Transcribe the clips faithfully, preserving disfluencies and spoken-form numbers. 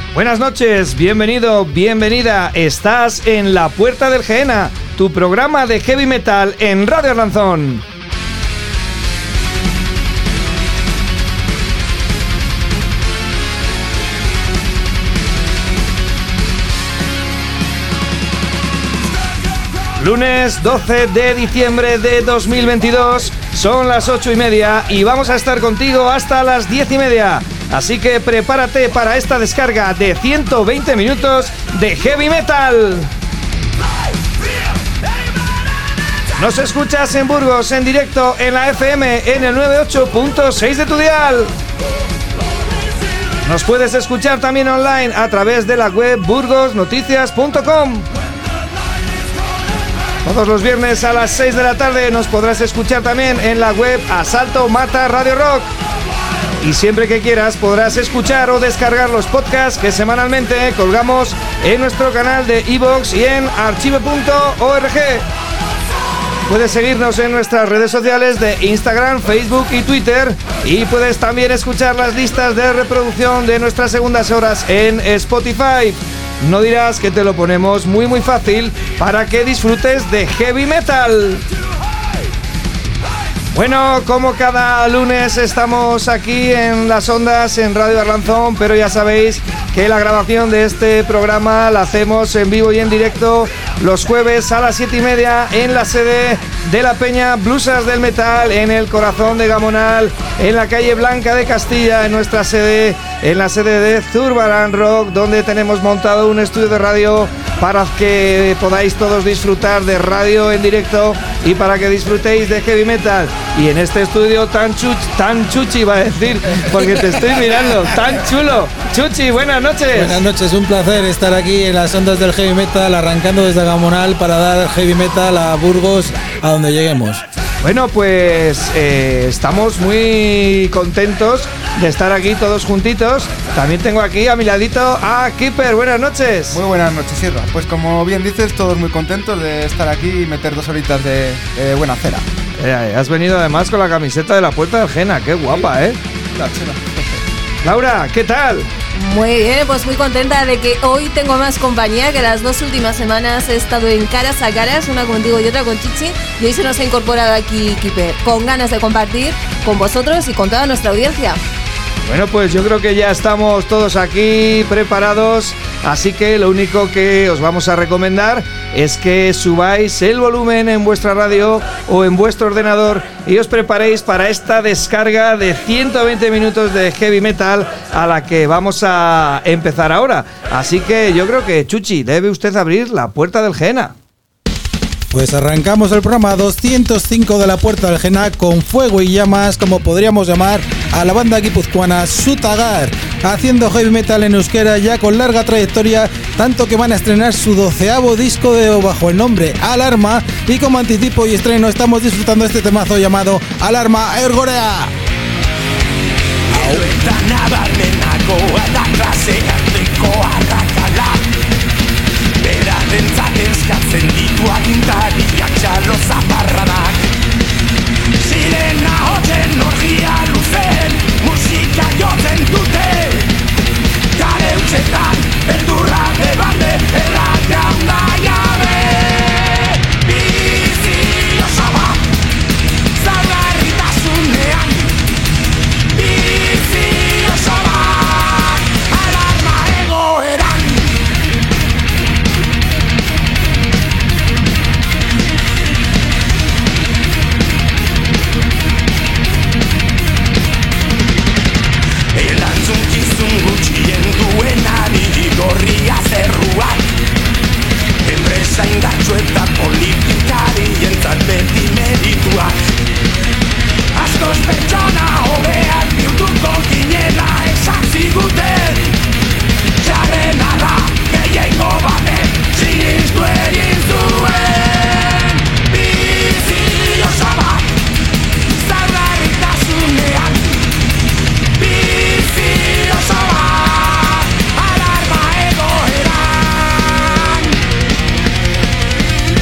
Buenas noches, bienvenido, bienvenida. Estás en La Puerta del Gehenna, tu programa de heavy metal en Radio Arlanzón. Lunes doce de diciembre de dos mil veintidós, son las ocho y media y vamos a estar contigo hasta las diez y media. Así que prepárate para esta descarga de ciento veinte minutos de heavy metal. Nos escuchas en Burgos en directo en la F M en el noventa y ocho punto seis de tu dial. Nos puedes escuchar también online a través de la web burgos noticias punto com. Todos los viernes a las seis de la tarde nos podrás escuchar también en la web Asalto Mata Radio Rock. Y siempre que quieras podrás escuchar o descargar los podcasts que semanalmente colgamos en nuestro canal de iVoox y en archive punto org. Puedes seguirnos en nuestras redes sociales de Instagram, Facebook y Twitter. Y puedes también escuchar las listas de reproducción de nuestras segundas horas en Spotify. No dirás que te lo ponemos muy muy fácil para que disfrutes de heavy metal. Bueno, como cada lunes estamos aquí en las ondas en Radio Arlanzón, pero ya sabéis que la grabación de este programa la hacemos en vivo y en directo los jueves a las siete y media en la sede de la Peña Blusas del Metal, en el corazón de Gamonal, en la calle Blanca de Castilla, en nuestra sede, en la sede de Zurbarán Rock, donde tenemos montado un estudio de radio para que podáis todos disfrutar de radio en directo y para que disfrutéis de heavy metal. Y en este estudio tan chuch, tan chuchi va a decir, porque te estoy mirando, tan chulo. Chuchi, buenas noches. Buenas noches, un placer estar aquí en las ondas del heavy metal, arrancando desde Gamonal para dar heavy metal a Burgos, a donde lleguemos. Bueno, pues eh, estamos muy contentos de estar aquí todos juntitos. También tengo aquí a mi ladito a Keeper. Buenas noches. Muy buenas noches, Sierra. Pues como bien dices, todos muy contentos de estar aquí y meter dos horitas de eh, buena cera. Eh, has venido además con la camiseta de La Puerta del Gehenna. Qué guapa, ¿eh? La chula. Laura, ¿qué tal? Muy bien, pues muy contenta de que hoy tengo más compañía, que las dos últimas semanas he estado en caras a caras, una contigo y otra con Chichi, y hoy se nos ha incorporado aquí Keeper, con ganas de compartir con vosotros y con toda nuestra audiencia. Bueno, pues yo creo que ya estamos todos aquí preparados, así que lo único que os vamos a recomendar es que subáis el volumen en vuestra radio o en vuestro ordenador y os preparéis para esta descarga de ciento veinte minutos de heavy metal a la que vamos a empezar ahora. Así que yo creo que, Chuchi, debe usted abrir La Puerta del Gehenna. Pues arrancamos el programa doscientos cinco de La Puerta del Gehenna con fuego y llamas, como podríamos llamar a la banda guipuzcoana Sutagar, haciendo heavy metal en euskera ya con larga trayectoria, tanto que van a estrenar su doceavo disco de, bajo el nombre Alarma, y como anticipo y estreno estamos disfrutando este temazo llamado Alarma Ergorea. Berarentzat eskatzen ditu agintariak txalo zaparradak. Sirena hotzen orgia luzen, musika jotzen dute. Kare utxetan, berdurra de bande, erratea hunda jabe. Bizi osaba, zagarritasunean. Bizi osaba, alarma egoeran. Gutxien duenari gorria zerruak. Enpresa indartsu eta politikari entzat beti merituak. Askoz pertsona hobeak bihurtuko ginela esan ziguten. Txarrena da gehiengo batek sinistu egin zuen. Bizi osabak zagarritasunean. Bizi osabak alarma egoeran.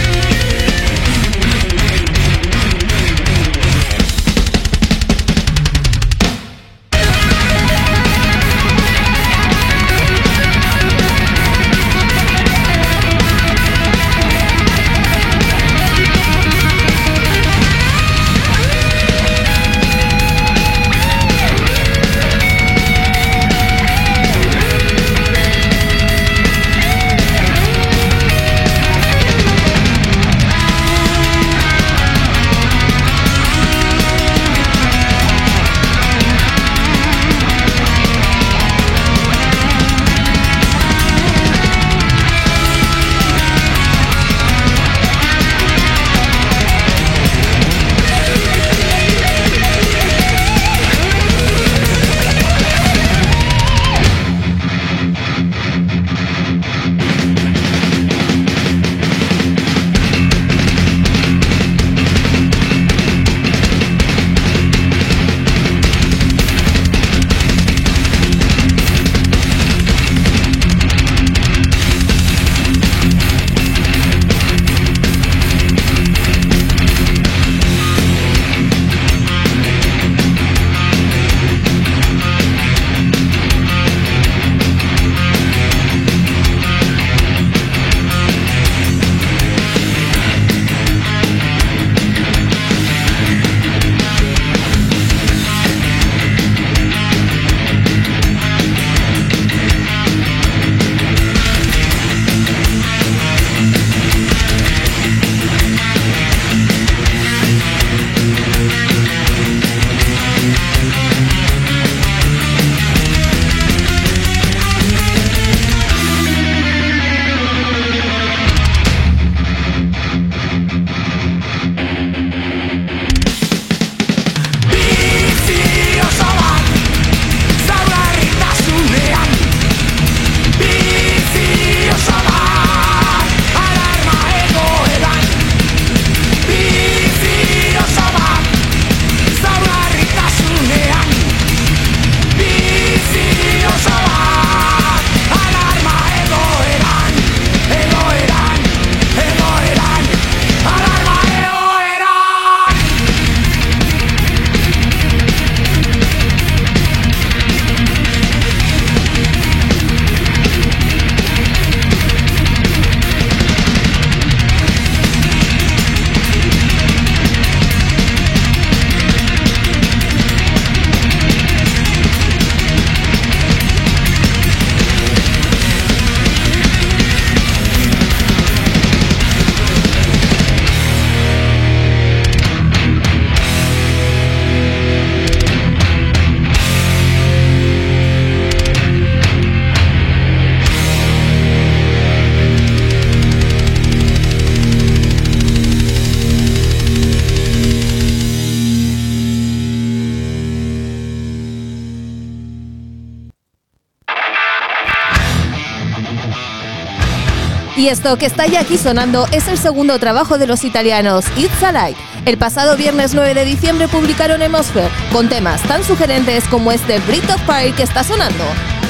Y esto que está ya aquí sonando es el segundo trabajo de los italianos, It's Alive. El pasado viernes nueve de diciembre publicaron Hemisphere, con temas tan sugerentes como este Breath of Fire que está sonando.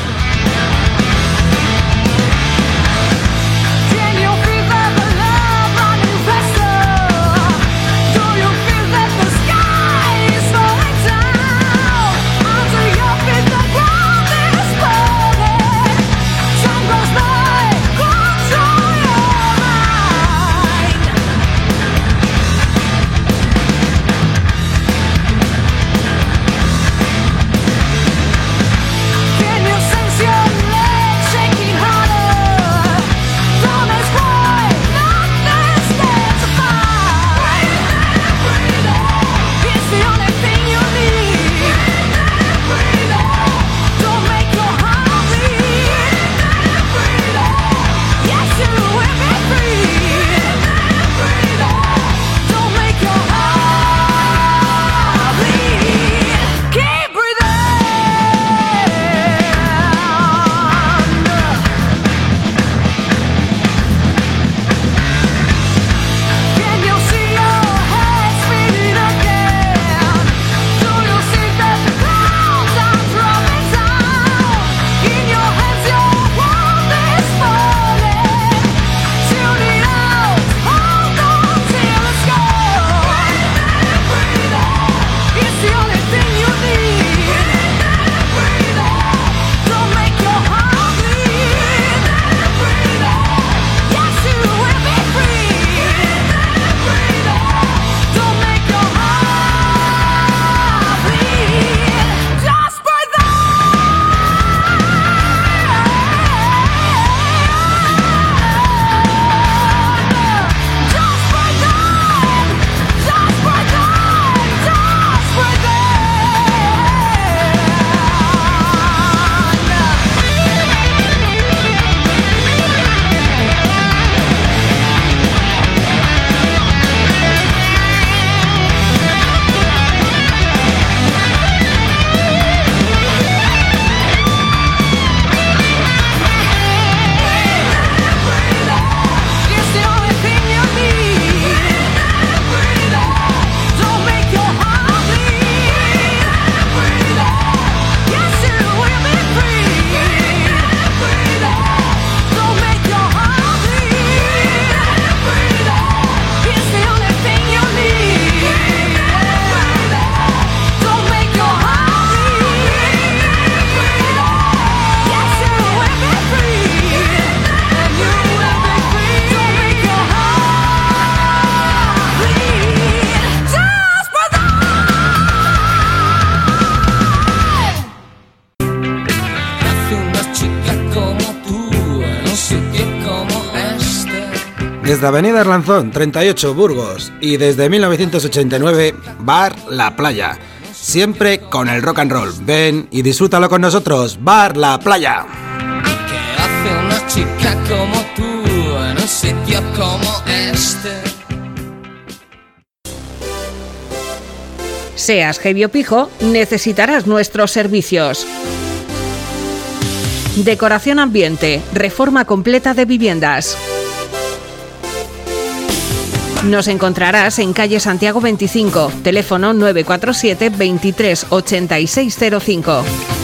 Desde Avenida Arlanzón, treinta y ocho, Burgos, y desde mil novecientos ochenta y nueve, Bar La Playa. Siempre con el rock and roll. Ven y disfrútalo con nosotros. Bar La Playa. ¿Qué hace una chica como tú en un sitio como este? Seas heavy o pijo, necesitarás nuestros servicios. Decoración ambiente, reforma completa de viviendas. Nos encontrarás en calle Santiago veinticinco, teléfono nueve cuatro siete, veintitrés, ochenta y seis cero cinco.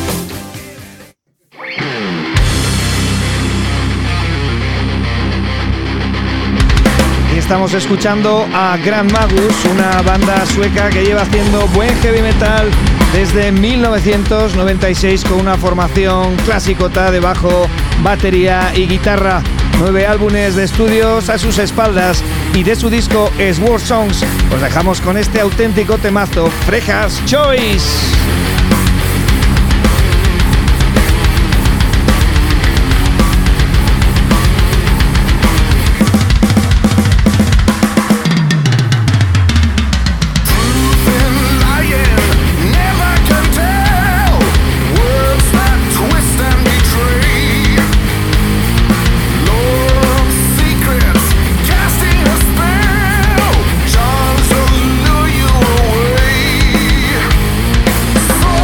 Y estamos escuchando a Grand Magus, una banda sueca que lleva haciendo buen heavy metal desde mil novecientos noventa y seis con una formación clasicota de bajo, batería y guitarra. Nueve álbumes de estudios a sus espaldas y de su disco Sword Songs os dejamos con este auténtico temazo, Frejas Choice. Oh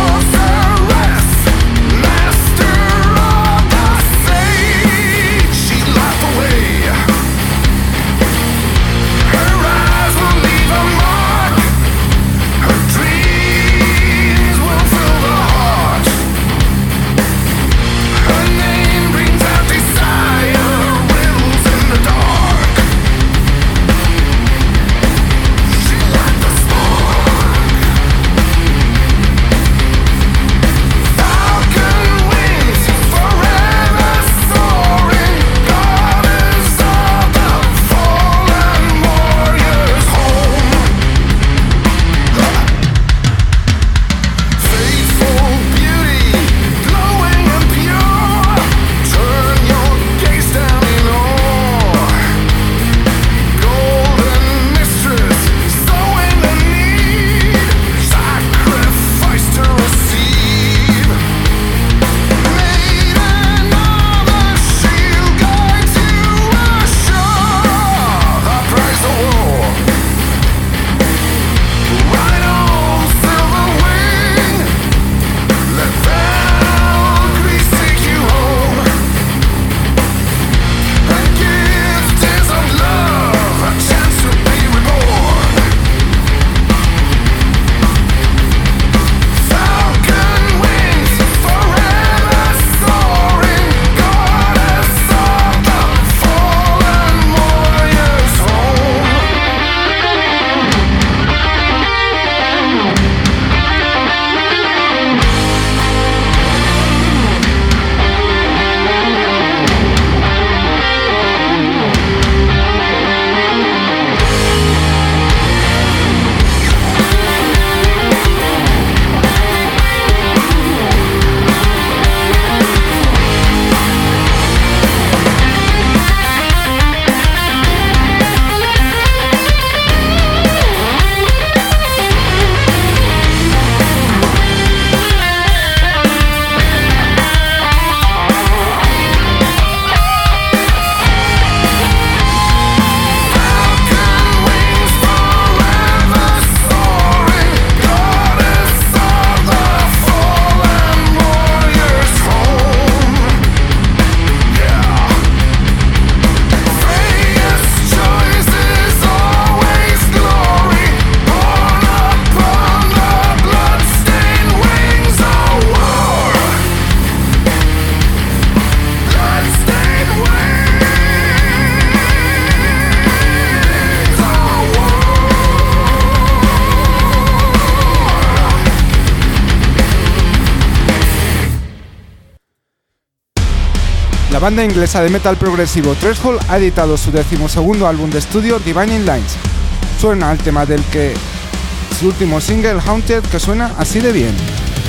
La banda inglesa de metal progresivo Threshold ha editado su decimosegundo álbum de estudio, Divining Lines. Suena el tema del que su último single, Haunted, que suena así de bien.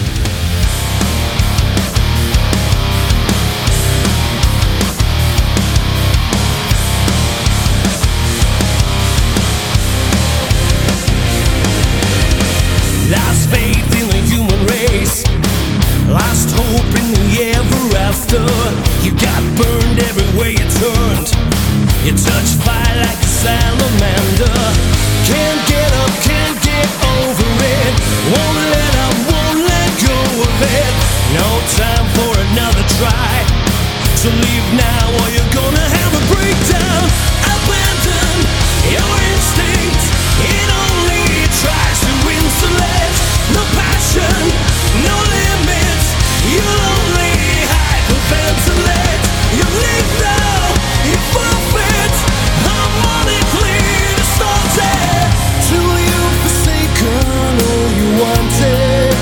Lost faith in the human race, lost hope in the ever after. You got burned everywhere you turned, you touched fire like a salamander. Can't get up, can't get over it, won't let up, won't let go of it. No time for another try, so leave now or you're gonna have a breakdown. Abandon your instinct, it only tries to insulate. No passion, no limits, you'll only hide the ventilate. You leave now, you forfeit, harmonically distorted. Till you've forsaken all you wanted.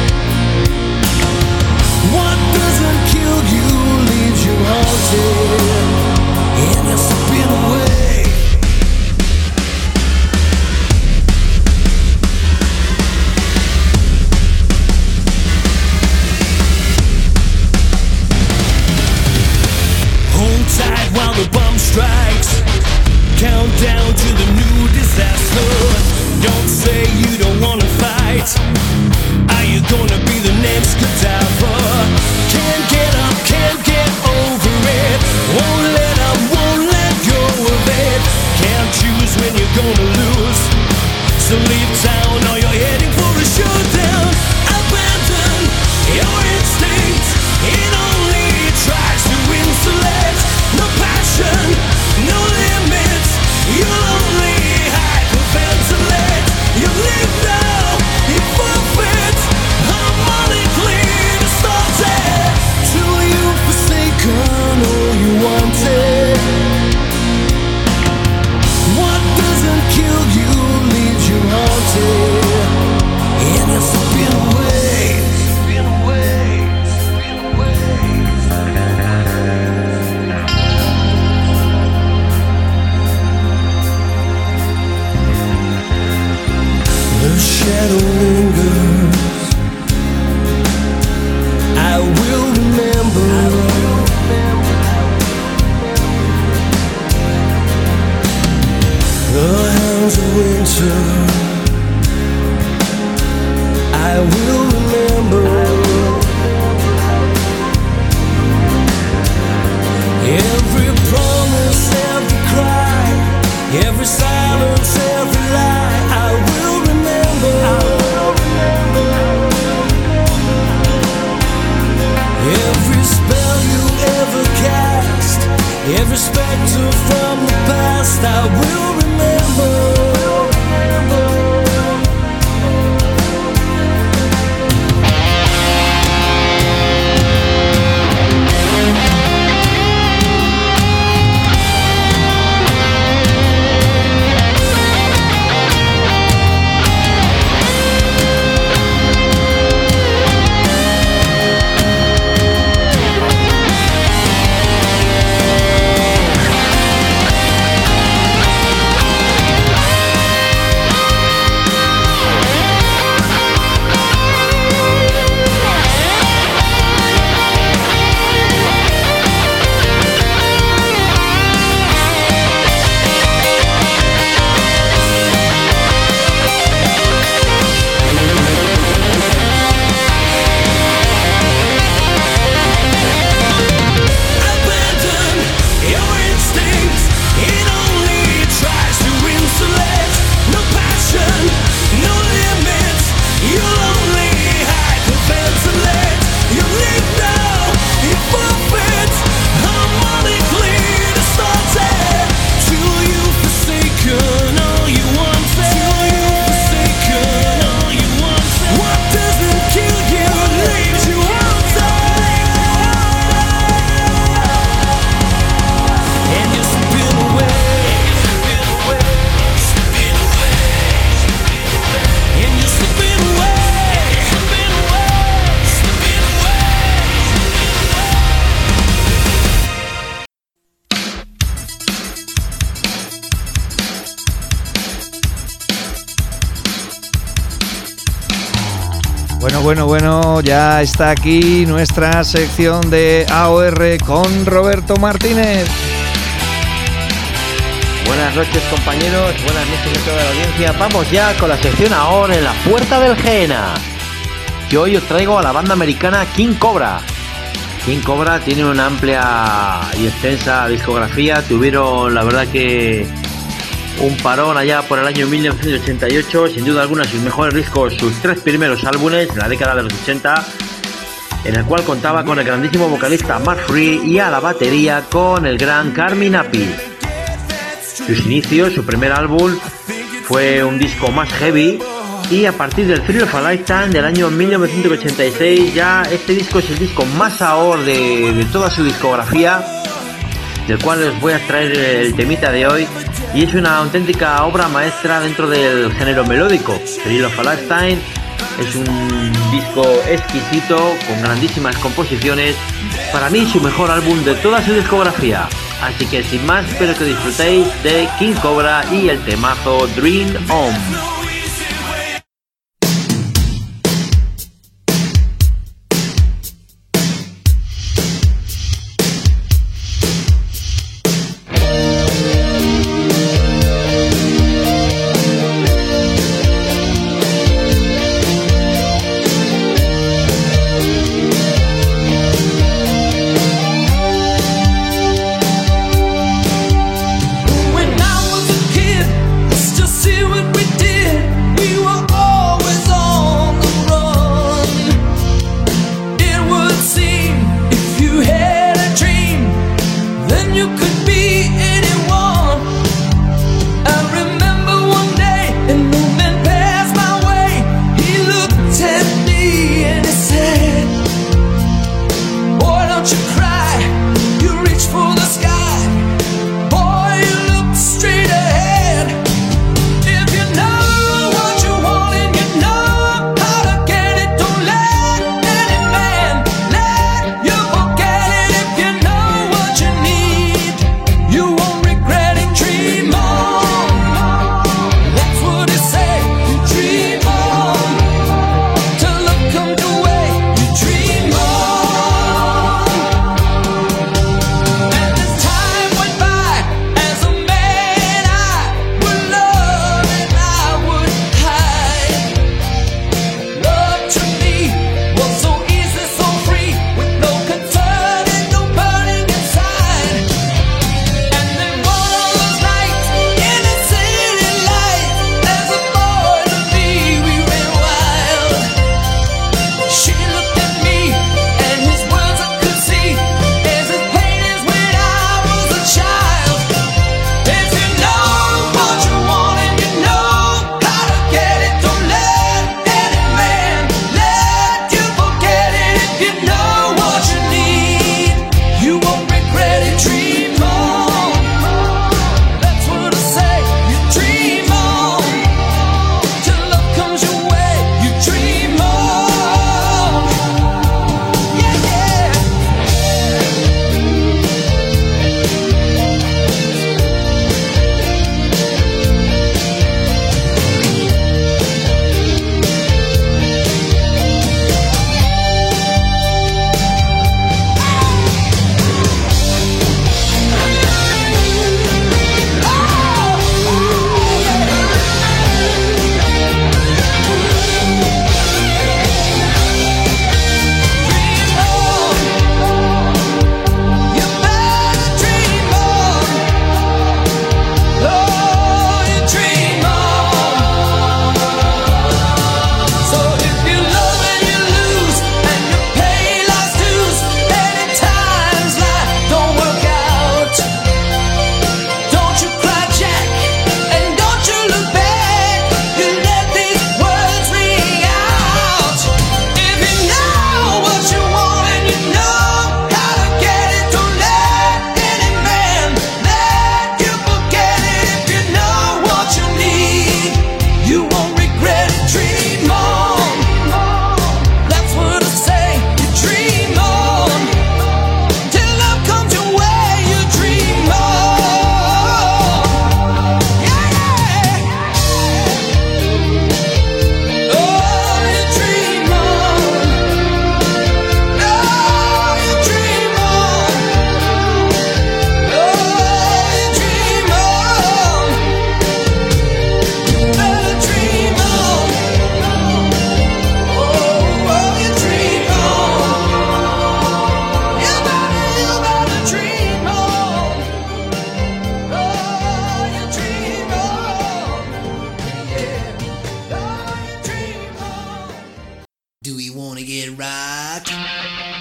What doesn't kill you leaves you haunted, and you spin away. While the bomb strikes, count down to the new disaster. Don't say you don't wanna fight, are you gonna be the next cadaver? Can't get up, can't get over it, won't let up, won't let go of it. Can't choose when you're gonna lose, so leave town or you're heading for a showdown. Abandon your instinct, it only tries to insulate. No passion, no limits, you'll only hyperventilate. You live now, you forfeit, harmonically distorted. Till you've forsaken all you wanted. What doesn't kill you leaves you haunted, and you spin away, spin away, spin away. The shadow lingers, I will remember. The hands of winter, I will remember. Every promise, every cry, every silence, every lie, I will remember. I will remember. Every spell you ever cast, every specter from the past, I will remember. bueno, bueno, ya está aquí nuestra sección de A O R con Roberto Martínez. Buenas noches, compañeros, buenas noches a toda la audiencia. Vamos ya con la sección A O R en la puerta del Jena. Que hoy os traigo a la banda americana King Cobra. King Cobra tiene una amplia y extensa discografía. Tuvieron, la verdad, que un parón allá por el año mil novecientos ochenta y ocho. Sin duda alguna, sus mejores discos, sus tres primeros álbumes en la década de los ochenta, en el cual contaba con el grandísimo vocalista Mark Free y a la batería con el gran Carmine Appice. Sus inicios, su primer álbum fue un disco más heavy, y a partir del Thrill of a Lifetime del año mil novecientos ochenta y seis ya este disco es el disco más A O R de, de toda su discografía, del cual os voy a traer el temita de hoy, y es una auténtica obra maestra dentro del género melódico. Thrill of a Lifetime es un disco exquisito con grandísimas composiciones, para mí su mejor álbum de toda su discografía. Así que sin más, espero que disfrutéis de King Cobra y el temazo Dream On.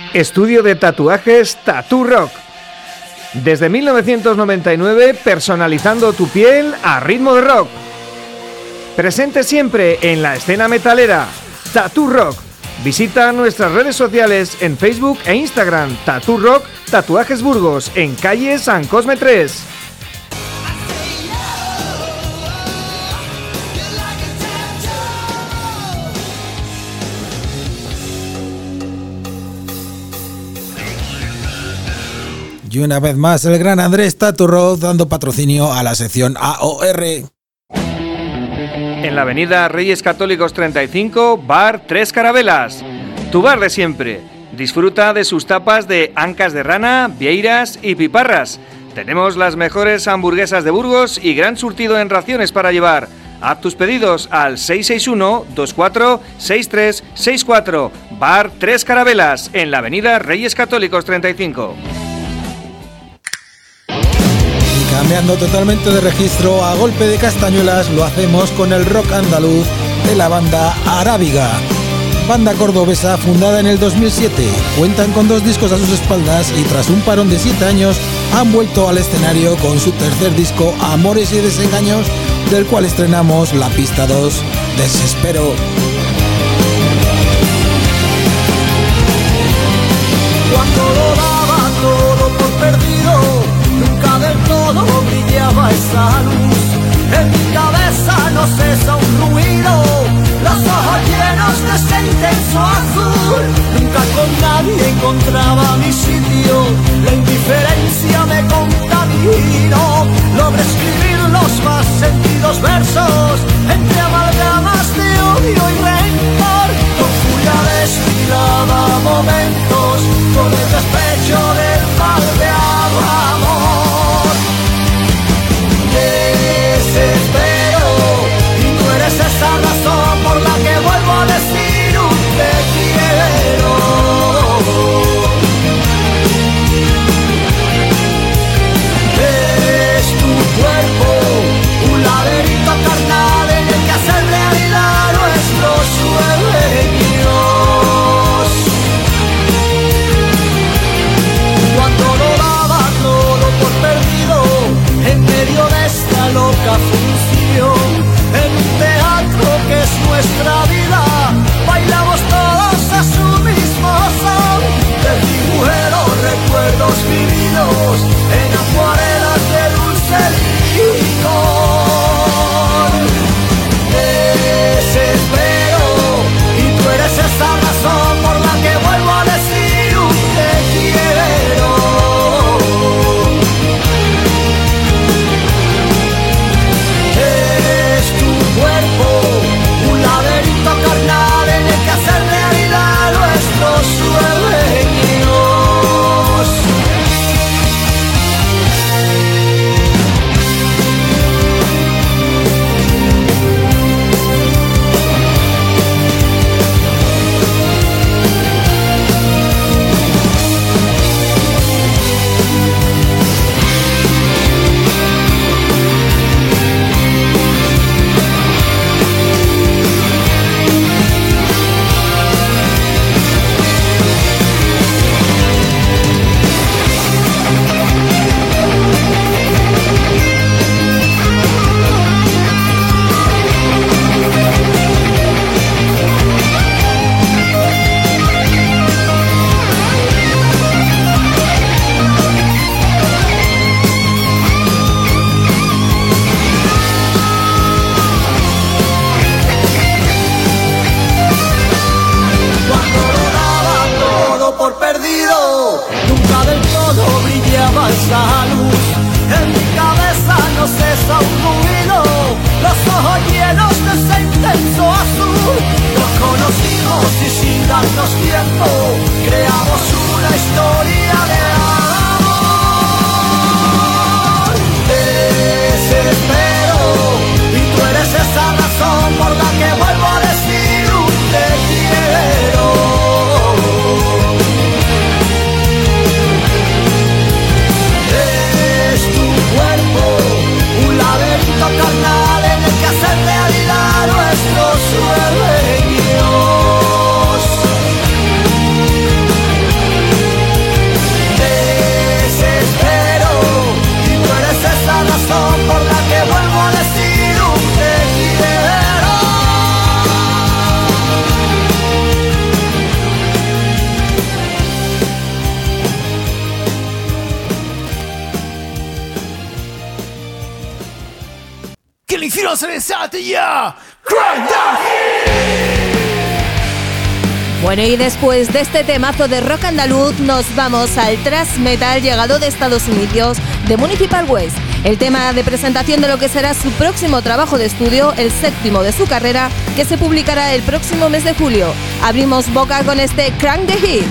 Estudio de tatuajes Tattoo Rock. Desde mil novecientos noventa y nueve, personalizando tu piel a ritmo de rock. Presente siempre en la escena metalera, Tattoo Rock. Visita nuestras redes sociales en Facebook e Instagram, Tattoo Rock Tatuajes Burgos, en calle San Cosme tres. Y una vez más el gran Andrés Tattoo Rock dando patrocinio a la sección A O R. En la avenida Reyes Católicos treinta y cinco, Bar Tres Carabelas. Tu bar de siempre. Disfruta de sus tapas de ancas de rana, vieiras y piparras. Tenemos las mejores hamburguesas de Burgos y gran surtido en raciones para llevar. Haz tus pedidos al seis seis uno, dos cuatro seis tres seis cuatro. Bar Tres Carabelas, en la avenida Reyes Católicos treinta y cinco. Cambiando totalmente de registro, a golpe de castañuelas lo hacemos con el rock andaluz de la banda Arábiga. Banda cordobesa fundada en el dos mil siete, cuentan con dos discos a sus espaldas y tras un parón de siete años han vuelto al escenario con su tercer disco Amores y Desengaños, del cual estrenamos la pista dos, Desespero. Cuando lo daba todo por perdido, nunca del todo brillaba esa luz. En mi cabeza no cesa un ruido, los ojos llenos de ese intenso azul. Nunca con nadie encontraba mi sitio, la indiferencia me contaminó. Logré escribir los más sentidos versos entre amalgamas de odio y rencor. Con furia destilaba momentos, con el despecho del mal de amor. Desespero, y tú eres esa razón por la que vuelvo a decir un te quiero. Es tu cuerpo, un laberinto carnal en el que hacer realidad nuestros sueños. Cuando lo daba todo por perdido, en medio de esta loca función, en un teatro que es nuestra vida, bailamos todos a su mismo son. Dibujé los recuerdos vividos en acuarelas de dulce licor. Desespero, y tú eres esa razón por la que vuelvo a decir un te quiero. Es tu cuerpo, un laberinto carnal en el que hacer realidad nuestros sueños. Esa luz, en mi cabeza no cesa un ruido, los ojos llenos de ese intenso azul. Nos conocimos y sin darnos tiempo creamos una historia de amor. Desespero, y tú eres esa razón por la que vuelvo a decir un te quiero. Un laberinto carnal en el que hacer realidad nuestros sueños. you don't say it's out the year, crank the Bueno, y después de este temazo de rock andaluz nos vamos al thrash metal llegado de Estados Unidos, de Municipal Waste. El tema de presentación de lo que será su próximo trabajo de estudio, el séptimo de su carrera, que se publicará el próximo mes de julio. Abrimos boca con este Crank the Heat.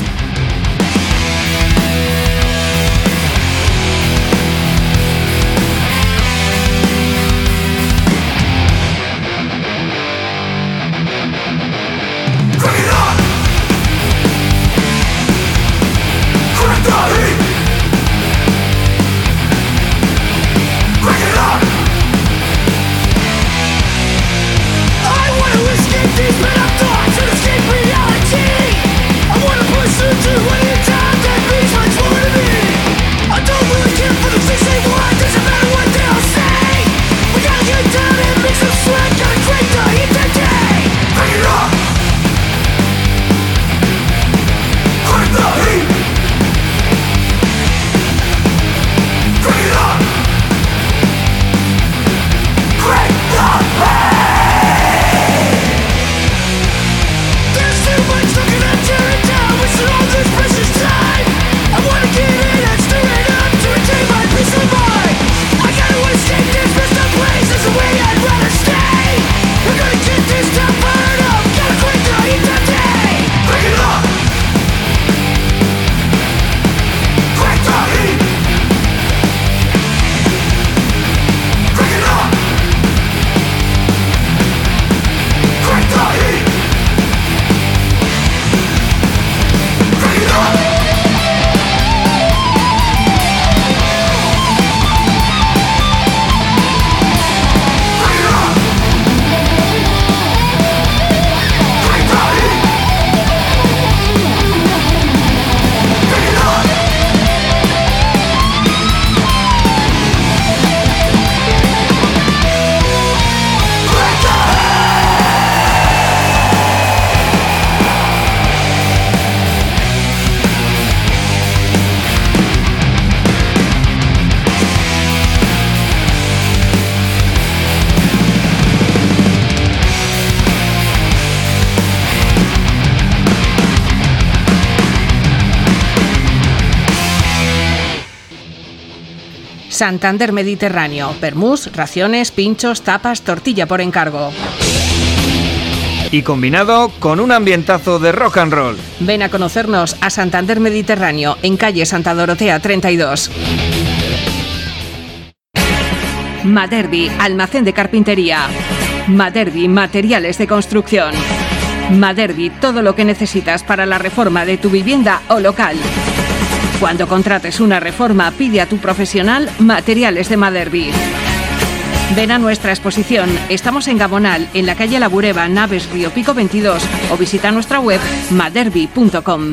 Santander Mediterráneo. Permús, raciones, pinchos, tapas, tortilla por encargo. Y combinado con un ambientazo de rock and roll. Ven a conocernos a Santander Mediterráneo, en calle Santa Dorotea treinta y dos. Maderbi, almacén de carpintería. Maderbi, materiales de construcción. Maderbi, todo lo que necesitas para la reforma de tu vivienda o local. Cuando contrates una reforma, pide a tu profesional Materiales de Maderbi. Ven a nuestra exposición. Estamos en Gabonal, en la calle La Bureba, Naves Río Pico veintidós, o visita nuestra web maderbi punto com.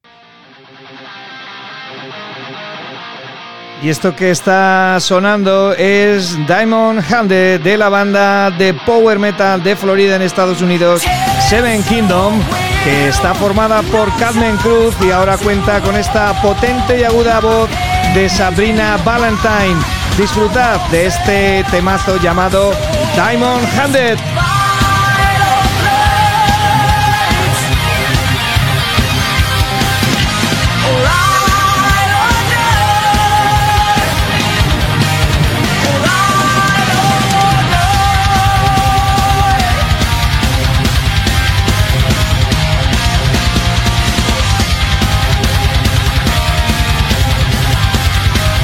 Y esto que está sonando es Diamond Handed, de la banda de power metal de Florida en Estados Unidos, Seven Kingdom, que está formada por Carmen Cruz y ahora cuenta con esta potente y aguda voz de Sabrina Valentine. Disfrutad de este temazo llamado Diamond Handed.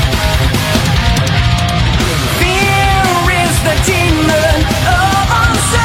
Demon of uncertainty.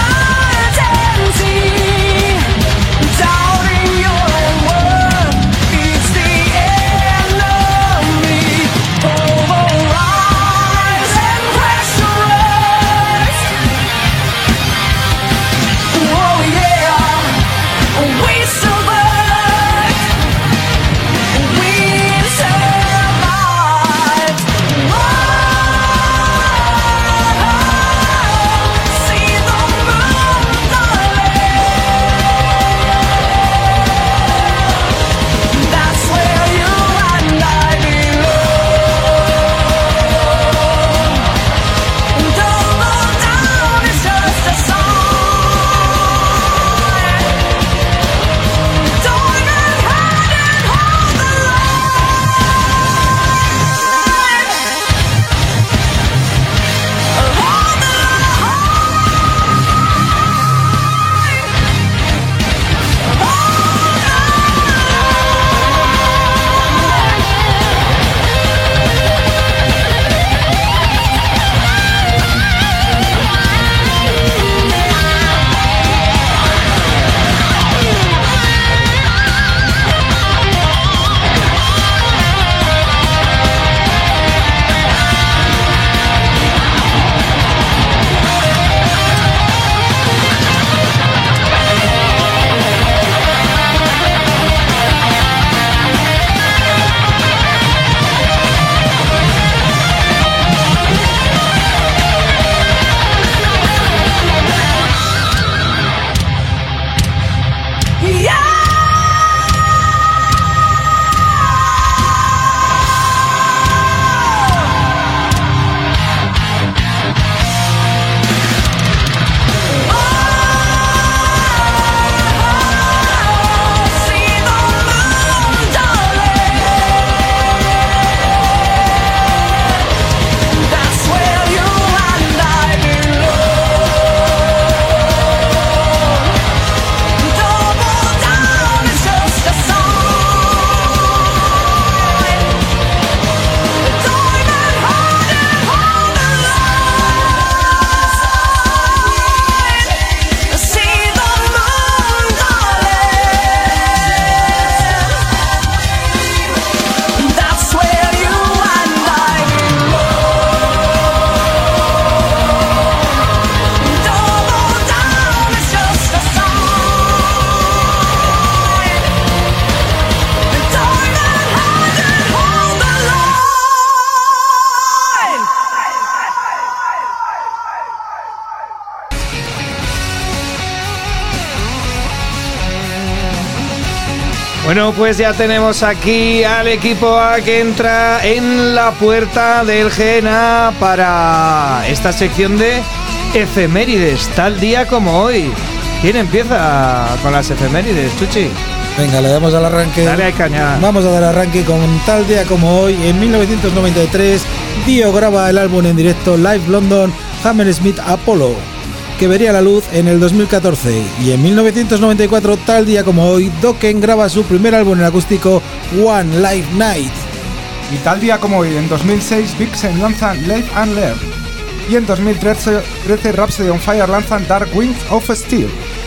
Bueno, pues ya tenemos aquí al equipo A que entra en la puerta del G N A para esta sección de efemérides, tal día como hoy. ¿Quién empieza con las efemérides, Chuchi? Venga, le damos al arranque. Dale a caña. Vamos a dar arranque con tal día como hoy. En mil novecientos noventa y tres, Dio graba el álbum en directo Live London Hammersmith Apollo, que vería la luz en el dos mil catorce. Y en mil novecientos noventa y cuatro, tal día como hoy, Dokken graba su primer álbum en acústico, One Live Night. Y tal día como hoy, en dos mil seis, Vixen lanzan Live and Learn. Y en dos mil trece, Rhapsody on Fire lanzan Dark Wings of Steel.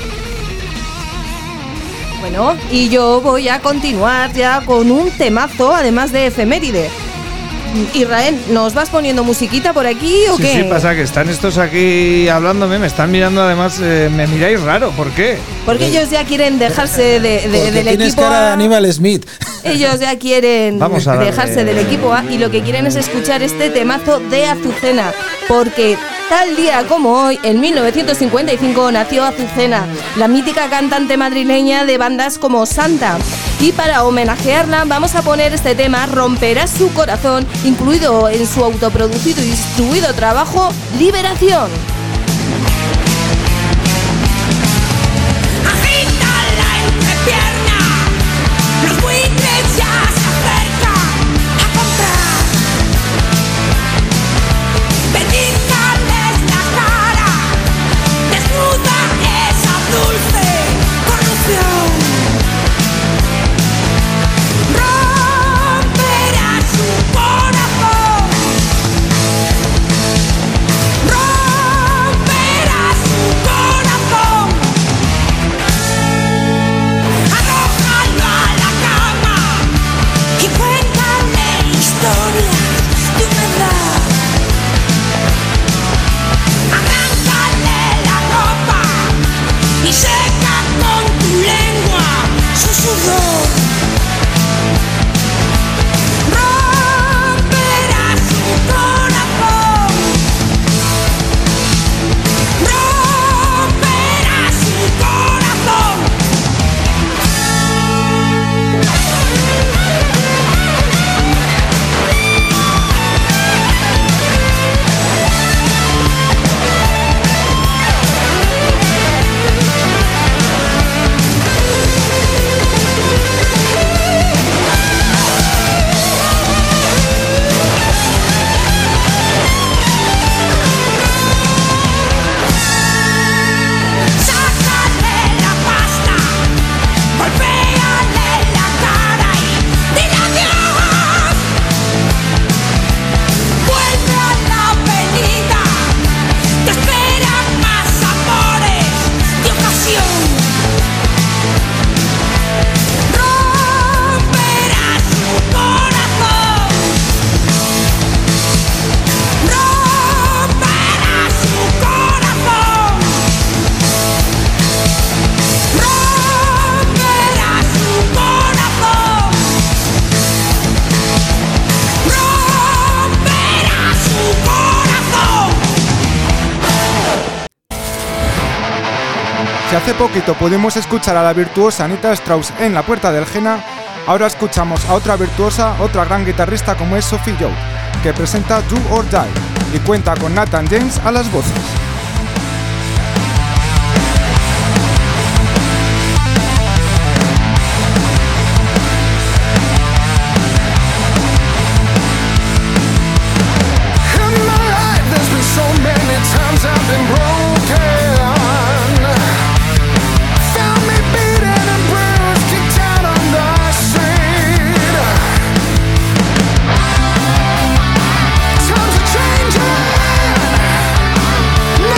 Bueno, y yo voy a continuar ya con un temazo, además de efeméride. Israel, ¿nos vas poniendo musiquita por aquí o sí, qué? Sí, pasa que están estos aquí hablándome, me están mirando además, eh, me miráis raro, ¿por qué? Porque ellos ya quieren dejarse de, de, del tienes equipo cara A. de Aníbal Smith. Ellos ya quieren Vamos a dejarse darle. del equipo A y lo que quieren es escuchar este temazo de Azucena, porque tal día como hoy, en mil novecientos cincuenta y cinco, nació Azucena, la mítica cantante madrileña de bandas como Santa. Y para homenajearla vamos a poner este tema, Romperás su corazón, incluido en su autoproducido y distribuido trabajo Liberación. Si hace poquito pudimos escuchar a la virtuosa Anita Strauss en la puerta del G N A, ahora escuchamos a otra virtuosa, otra gran guitarrista como es Sophie Joe, que presenta Do or Die y cuenta con Nathan James a las voces. No!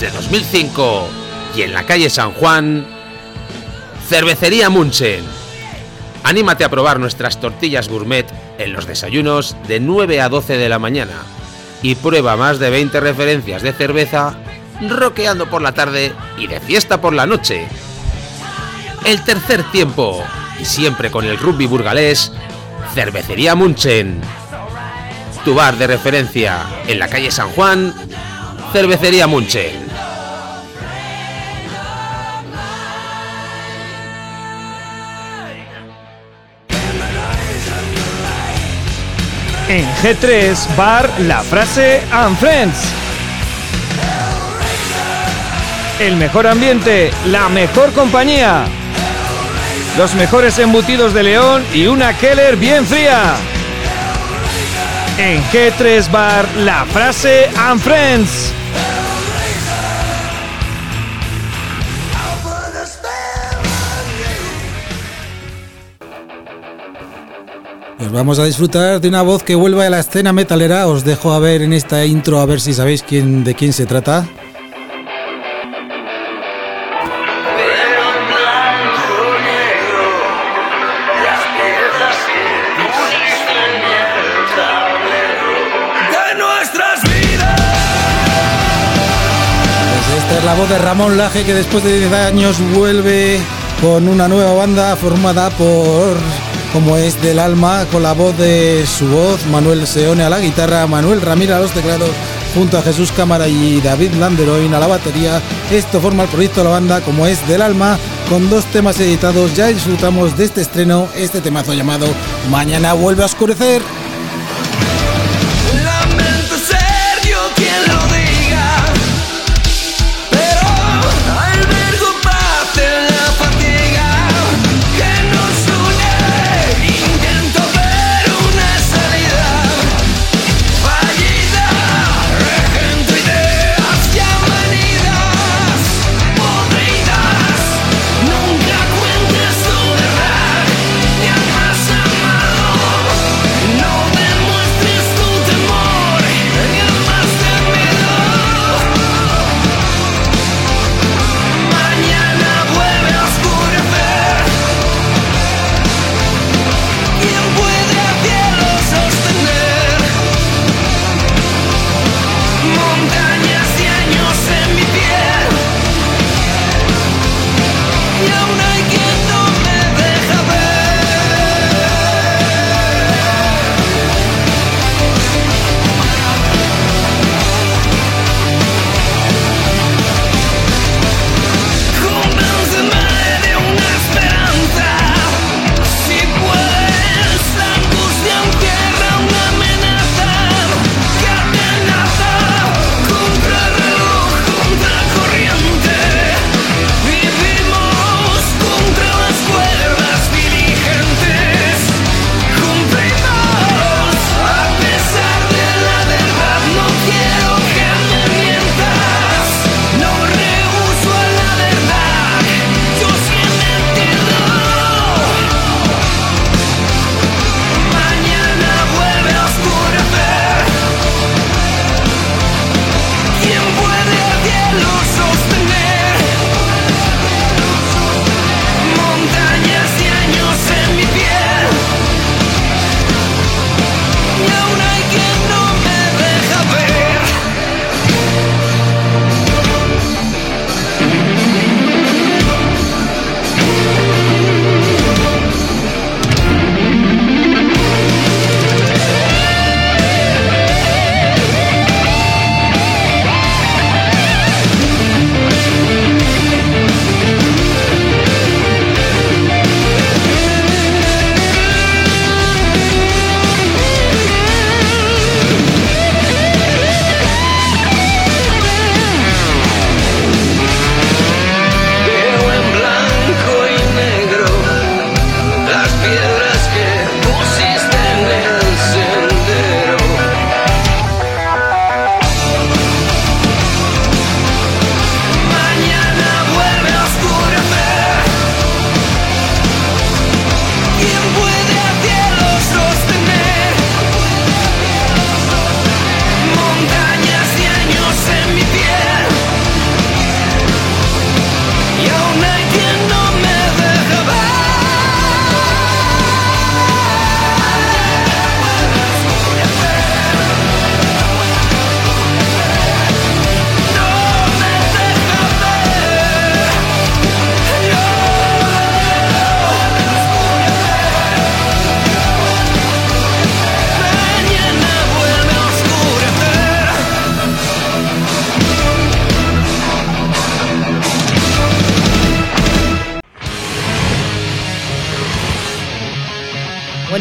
desde dos mil cinco. Y en la calle San Juan, Cervecería Munchen. Anímate a probar nuestras tortillas gourmet en los desayunos de nueve a doce de la mañana y prueba más de veinte referencias de cerveza roqueando por la tarde y de fiesta por la noche. El tercer tiempo, y siempre con el rugby burgalés, Cervecería Munchen. Tu bar de referencia en la calle San Juan, Cervecería Munchen. En G tres Bar La Frase and Friends. El mejor ambiente, la mejor compañía. Los mejores embutidos de León y una Keller bien fría. En G tres Bar La Frase and Friends. Pues vamos a disfrutar de una voz que vuelva a la escena metalera. Os dejo a ver en esta intro a ver si sabéis quién, de quién se trata. Esta es la voz de Ramón Laje, que después de diez años vuelve con una nueva banda formada por, como es Del Alma, con la voz de su voz, Manuel Seone a la guitarra, Manuel Ramírez a los teclados, junto a Jesús Cámara y David Landeroin a la batería. Esto forma el proyecto de la banda, como es Del Alma, con dos temas editados. Ya disfrutamos de este estreno, este temazo llamado Mañana vuelve a oscurecer. Lamento ser yo quien lo diga, pero albergo paz en la fatiga que nos une. Intento ver una salida fallida, regento ideas ya manidas, podridas. Nunca cuentes tu verdad, ni al más amado. No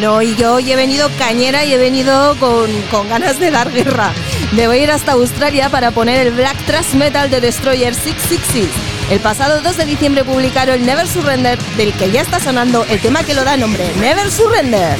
no, y yo hoy he venido cañera y he venido con, con ganas de dar guerra. Me voy a ir hasta Australia para poner el black thrash metal de Destroyer seis seis seis. El pasado dos de diciembre publicaron Never Surrender, del que ya está sonando el tema que lo da nombre, Never Surrender.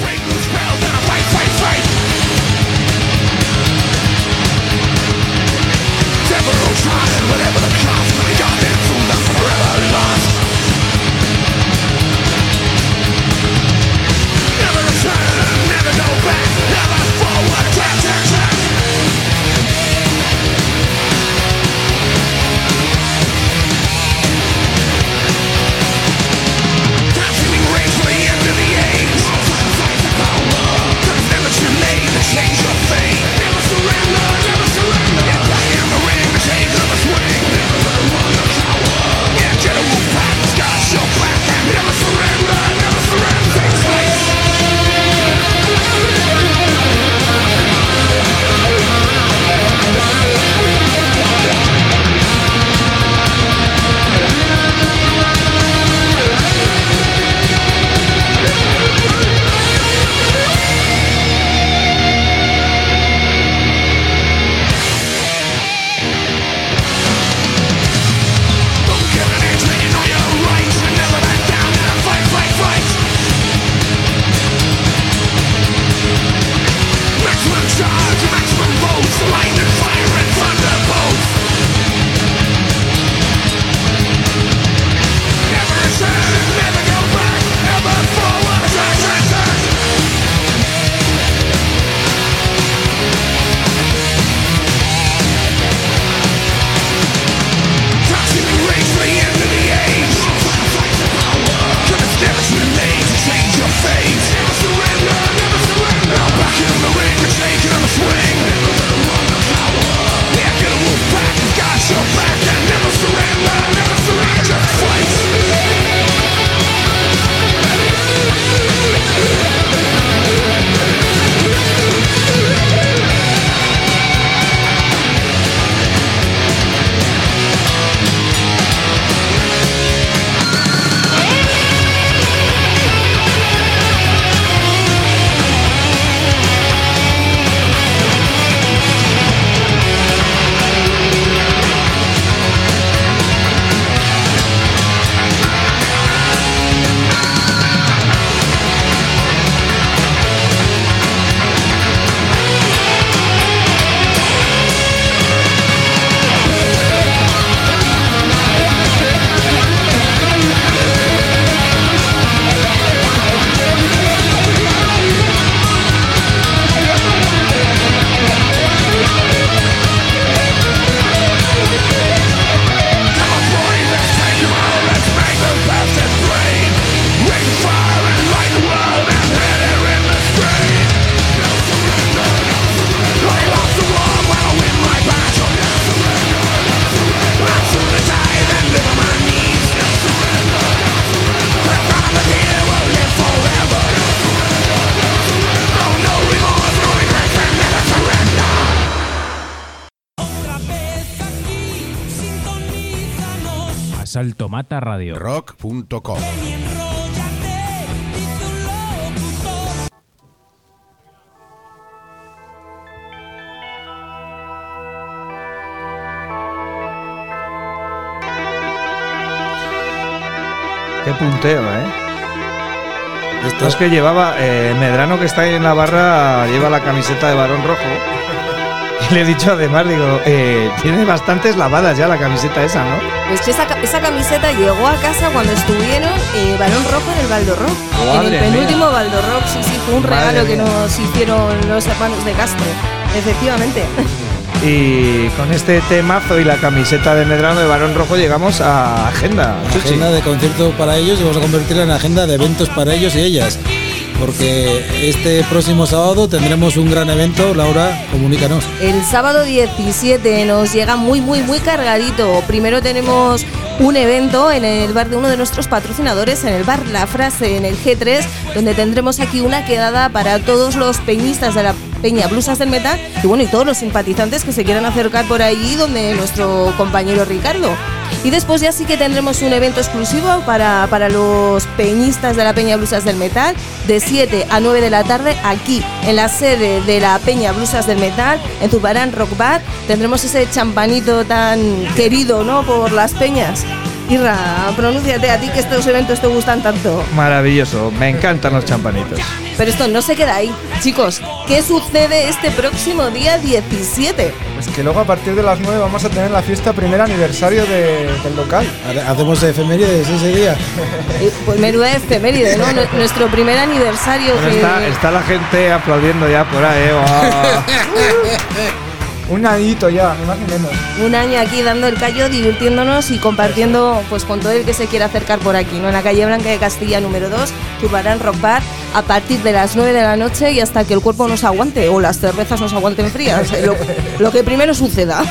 Salto Mata Radio. rock punto com. Qué punteo, ¿eh? Esto es que llevaba eh, Medrano, que está ahí en la barra, lleva la camiseta de Barón Rojo. Y le he dicho además, digo, eh, tiene bastantes lavadas ya la camiseta esa, ¿no? Pues que esa, esa camiseta llegó a casa cuando estuvieron eh, Barón Rojo en el Baldo Rock. En el penúltimo mía. Baldo Rock, sí, sí, fue un Madre regalo mía. que nos hicieron los hermanos de Castro, efectivamente. Y con este temazo y la camiseta de Medrano de Barón Rojo llegamos a agenda. Agenda de concierto para ellos y vamos a convertirla en agenda de eventos para ellos y ellas. Porque este próximo sábado tendremos un gran evento. Laura, comunícanos. El sábado diecisiete nos llega muy, muy, muy cargadito. Primero tenemos un evento en el bar de uno de nuestros patrocinadores, en el bar La Frase, en el G tres, donde tendremos aquí una quedada para todos los peñistas de la Peña Blusas del Metal, y bueno, y todos los simpatizantes que se quieran acercar por allí donde nuestro compañero Ricardo. Y después ya sí que tendremos un evento exclusivo para, para los peñistas de la Peña Blusas del Metal, de siete a nueve de la tarde, aquí en la sede de la Peña Blusas del Metal, en Zurbarán Rock Bar. Tendremos ese champanito tan querido, ¿no?, por las peñas. Irra, pronúnciate, a ti que estos eventos te gustan tanto. Maravilloso, me encantan los champanitos. Pero esto no se queda ahí. Chicos, ¿qué sucede este próximo día diecisiete? Pues que luego a partir de las nueve vamos a tener la fiesta primer aniversario de, del local. Hacemos efemérides ese día. Eh, pues menuda efeméride, ¿no? N- nuestro primer aniversario. Bueno, que... está, está la gente aplaudiendo ya por ahí, ¿eh? Un añito ya, ni más ni menos. Un año aquí dando el callo, divirtiéndonos y compartiendo pues con todo el que se quiera acercar por aquí, ¿no? En la calle Blanca de Castilla número dos, Zurbarán Rock Bar, a partir de las nueve de la noche y hasta que el cuerpo nos aguante o las cervezas nos aguanten frías, lo, lo que primero suceda.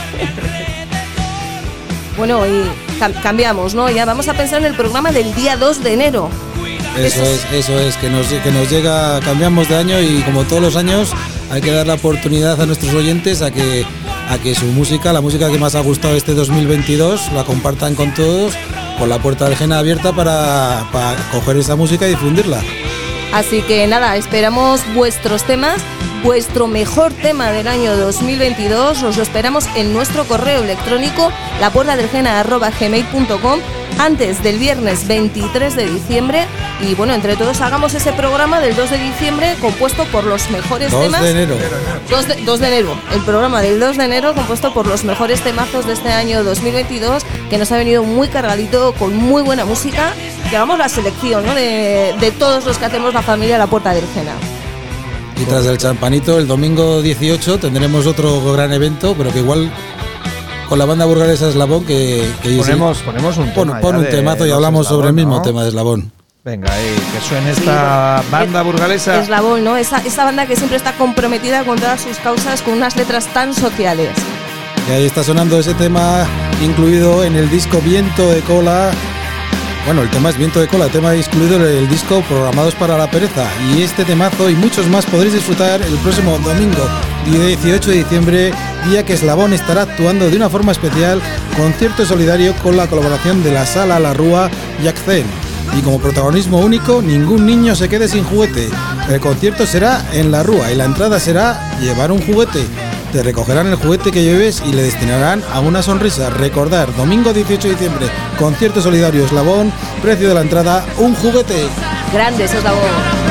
Bueno, y cam- cambiamos, ¿no? Ya vamos a pensar en el programa del día dos de enero. Eso es, eso es, que nos, que nos llega, cambiamos de año y como todos los años hay que dar la oportunidad a nuestros oyentes a que, a que su música, la música que más ha gustado este dos mil veintidós, la compartan con todos, con la puerta del Gena abierta para, para coger esa música y difundirla. Así que nada, esperamos vuestros temas, vuestro mejor tema del año dos mil veintidós, os lo esperamos en nuestro correo electrónico lapuertadelgena arroba gmail punto com antes del viernes veintitrés de diciembre y bueno, entre todos hagamos ese programa del dos de diciembre compuesto por los mejores temas. dos de enero. dos de, dos de enero, el programa del dos de enero compuesto por los mejores temazos de este año dos mil veintidós que nos ha venido muy cargadito con muy buena música, que hagamos la selección, ¿no?, de, de todos los que hacemos la familia La Puerta del Gena. Y tras el champanito, el domingo dieciocho tendremos otro gran evento, pero que igual con la banda burgalesa Eslabón que, que Ponemos, sí, ponemos un pon, tema. pon un de temazo y los hablamos Eslabón, sobre el mismo ¿no? tema de Eslabón. Venga, ahí, que suene esta Sí, banda burgalesa. Eslabón, ¿no? Esa, esa banda que siempre está comprometida con todas sus causas, con unas letras tan sociales. Y ahí está sonando ese tema incluido en el disco Viento de Cola. Bueno, el tema es Viento de Cola, el tema incluido en el disco Programados para la Pereza. Y este temazo y muchos más podréis disfrutar el próximo domingo, dieciocho de diciembre, día que Eslabón estará actuando de una forma especial, concierto solidario con la colaboración de la Sala La Rúa y Accent. Y como protagonismo único, ningún niño se quede sin juguete. El concierto será en La Rúa y la entrada será llevar un juguete. Te recogerán el juguete que lleves y le destinarán a una sonrisa. Recordar, domingo dieciocho de diciembre, concierto solidario Eslabón, precio de la entrada, un juguete. Grandes, Eslabón.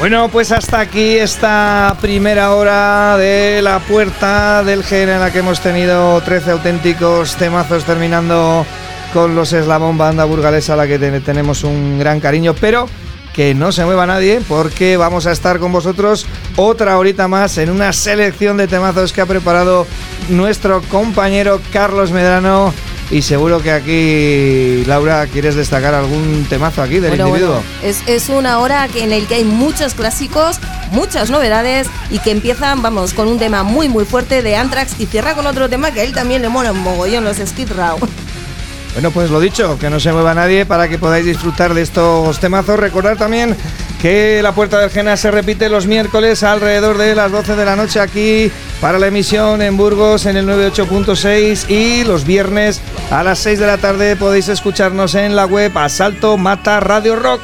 Bueno, pues hasta aquí esta primera hora de la Puerta del Gena, en la que hemos tenido trece auténticos temazos, terminando con los Eslabón, banda burgalesa a la que te- tenemos un gran cariño, pero que no se mueva nadie, porque vamos a estar con vosotros otra horita más en una selección de temazos que ha preparado nuestro compañero Carlos Medrano. Y seguro que aquí, Laura, quieres destacar algún temazo aquí del Bueno, individuo. bueno, es, es una hora que- en el que hay muchos clásicos, muchas novedades y que empiezan, vamos, con un tema muy muy fuerte de Anthrax y cierra con otro tema que a él también le mola un mogollón, los Skid Row. Bueno, pues lo dicho, que no se mueva nadie para que podáis disfrutar de estos temazos. Recordad también que la Puerta del Gena se repite los miércoles alrededor de las doce de la noche aquí para la emisión en Burgos en el noventa y ocho punto seis, y los viernes a las seis de la tarde podéis escucharnos en la web Asalto Mata Radio Rock.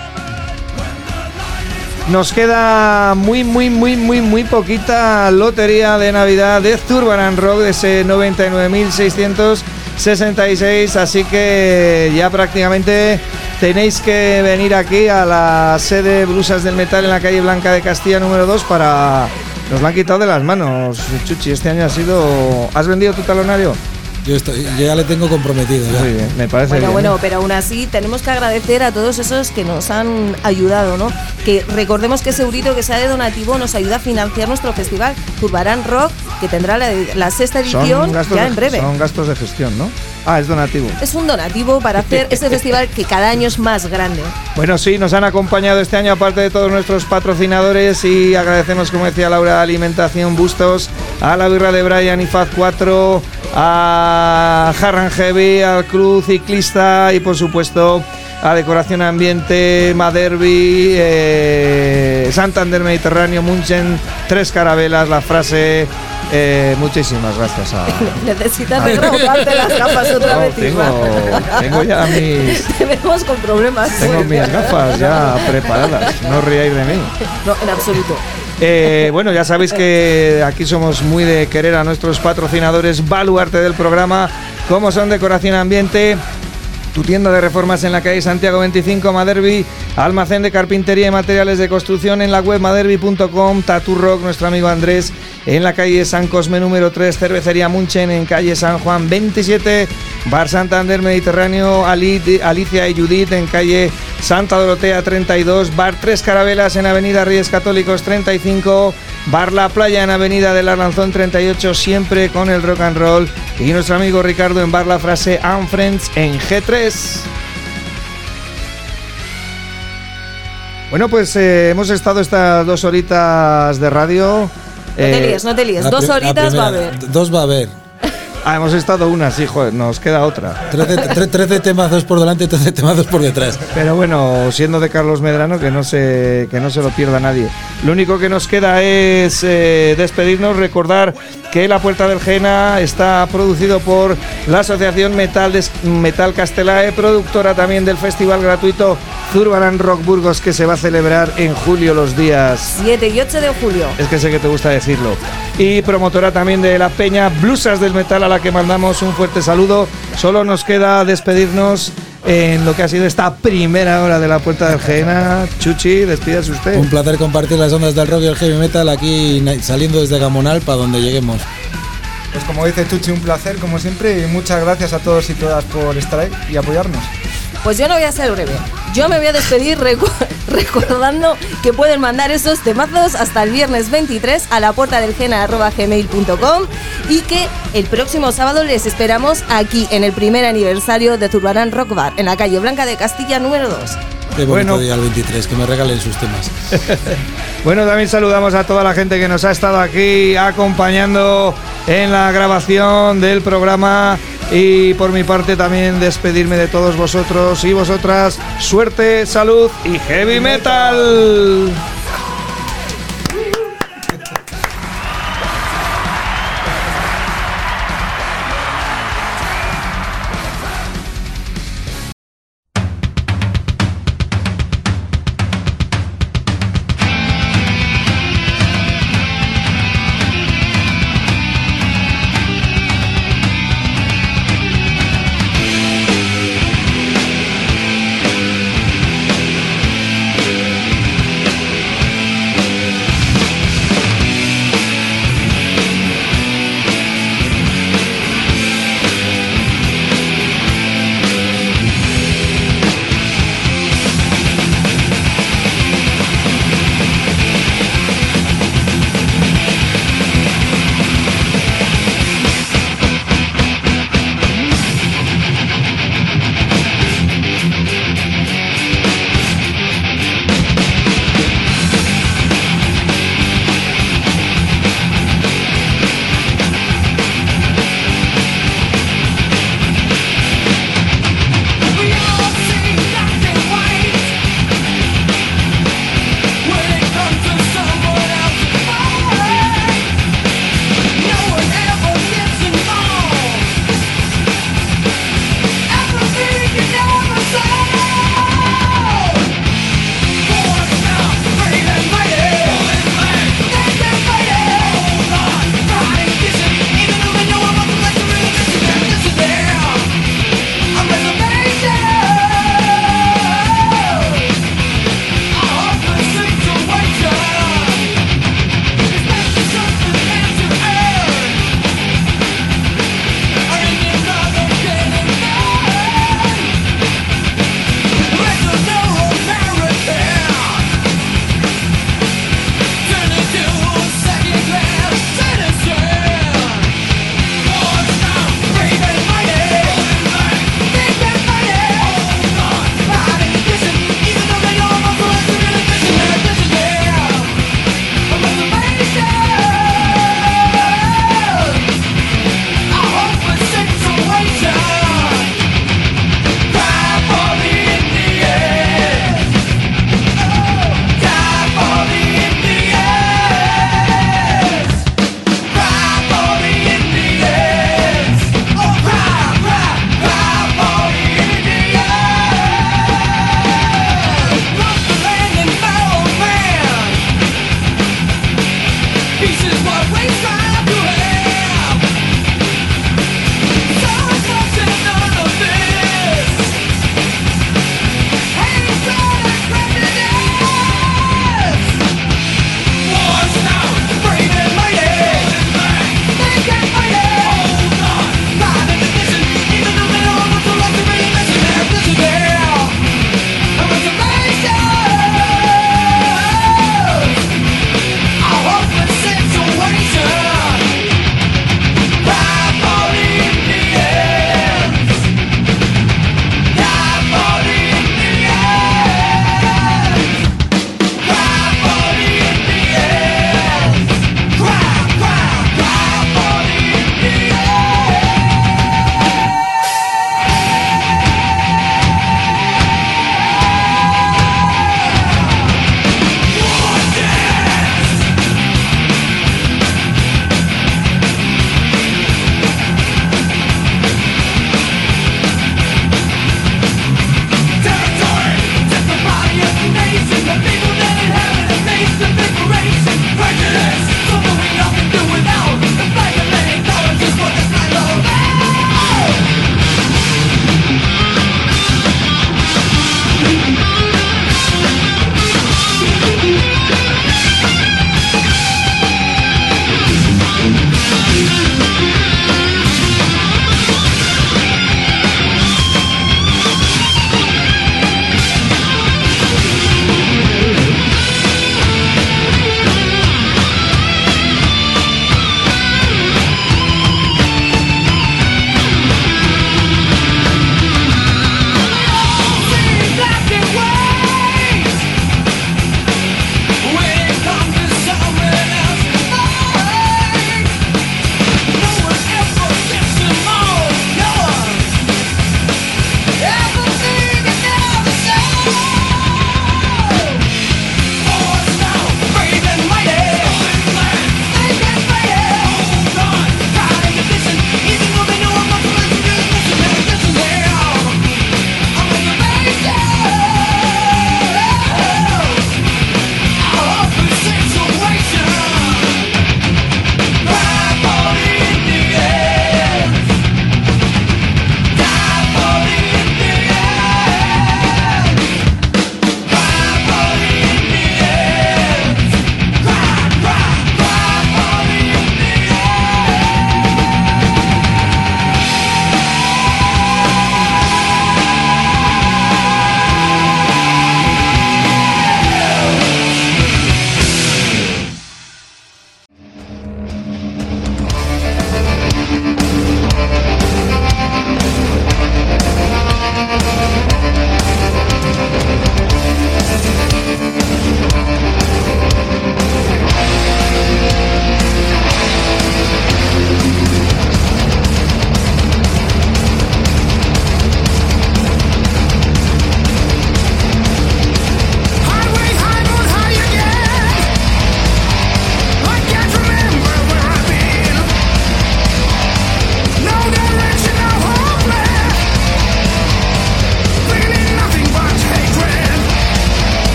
Nos queda muy, muy, muy, muy, muy poquita lotería de Navidad de Zurbaran Rock, de ese noventa y nueve mil seiscientos sesenta y seis, así que ya prácticamente tenéis que venir aquí a la sede Blusas del Metal en la calle Blanca de Castilla número dos para... Nos lo han quitado de las manos, Chuchi, este año ha sido... ¿Has vendido tu talonario? Yo, estoy, yo ya le tengo comprometido. Ya. Muy bien, me parece Bueno, bien. bueno, pero aún así tenemos que agradecer a todos esos que nos han ayudado, ¿no? Que recordemos que ese eurito que sea de donativo nos ayuda a financiar nuestro festival Zurbaran Rock, que tendrá la, la sexta edición Son gastos ya de- en breve. Son gastos de gestión, ¿no? Ah, es donativo. Es un donativo para hacer este festival que cada año es más grande. Bueno, sí, nos han acompañado este año, aparte de todos nuestros patrocinadores, y agradecemos, como decía Laura, a Alimentación Bustos, a la Birra de Brian y Faz cuatro, a Harran Heavy, al Club Ciclista y, por supuesto, a Decoración Ambiente, Maderby, eh, Santander Mediterráneo, Munchen, Tres Carabelas, La Frase. Eh, muchísimas gracias a... Necesitas regrabarte las gafas otra No, vez. tengo, Isma. tengo ya mis... Te vemos con problemas. Tengo mis gafas ya preparadas, no os riáis de mí. No, en absoluto. Eh, bueno, ya sabéis que aquí somos muy de querer a nuestros patrocinadores, baluarte del programa, como son Decoración Ambiente, tu tienda de reformas en la calle Santiago veinticinco, Maderby, almacén de carpintería y materiales de construcción en la web maderby punto com, Tattoo Rock, nuestro amigo Andrés, en la calle San Cosme número tres, Cervecería Munchen en calle San Juan veintisiete, Bar Santander Mediterráneo, Ali- Alicia y Judith en calle Santa Dorotea treinta y dos, Bar Tres Carabelas en avenida Reyes Católicos treinta y cinco, Bar La Playa en avenida del Arlanzón treinta y ocho, siempre con el rock and roll, y nuestro amigo Ricardo en Bar La Frase and Friends en G tres. Bueno, pues eh, hemos estado estas dos horitas de radio. No te líes, no te líes. La Dos pri- la horitas va a primera- haber. Dos va a haber. Ah, hemos estado una, sí, joder, nos queda otra. trece, tre- trece temazos por delante y trece temazos por detrás. Pero bueno, siendo de Carlos Medrano, que no se, que no se lo pierda nadie. Lo único que nos queda es eh, despedirnos, recordar que La Puerta del Gena está producido por la Asociación Metal, Des- Metal Castelae, productora también del festival gratuito Zurbaran Rock Burgos, que se va a celebrar en julio los días... siete y ocho de julio. Es que sé que te gusta decirlo. Y promotora también de la peña Blusas del Metal, a la que mandamos un fuerte saludo. Solo nos queda despedirnos en lo que ha sido esta primera hora de La Puerta del Gena. Chuchi, despídase usted. Un placer compartir las ondas del rock y el heavy metal aquí na- saliendo desde Gamonal para donde lleguemos. Pues como dice Chuchi, un placer como siempre, y muchas gracias a todos y todas por estar ahí y apoyarnos. Pues yo no voy a ser breve. Yo me voy a despedir recu- recordando que pueden mandar esos temazos hasta el viernes veintitrés a la puerta del gena arroba gmail punto com, y que el próximo sábado les esperamos aquí en el primer aniversario de Zurbaran Rock Bar, en la calle Blanca de Castilla número dos. Qué bonito Bueno. día el veintitrés, que me regalen sus temas. Bueno, también saludamos a toda la gente que nos ha estado aquí acompañando en la grabación del programa, y por mi parte también despedirme de todos vosotros y vosotras. Suerte, salud y heavy metal.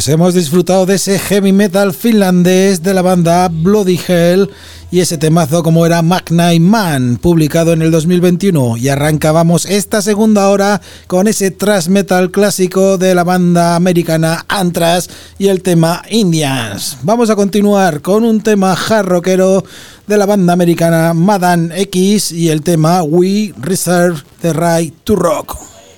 Pues hemos disfrutado de ese heavy metal finlandés de la banda Bloody Hell y ese temazo como era Magni Man, publicado en el dos mil veintiuno. Y arrancábamos esta segunda hora con ese thrash metal clásico de la banda americana Anthrax y el tema Indians. Vamos a continuar con un tema hard rockero de la banda americana Madan X y el tema We Reserve the Right to Rock.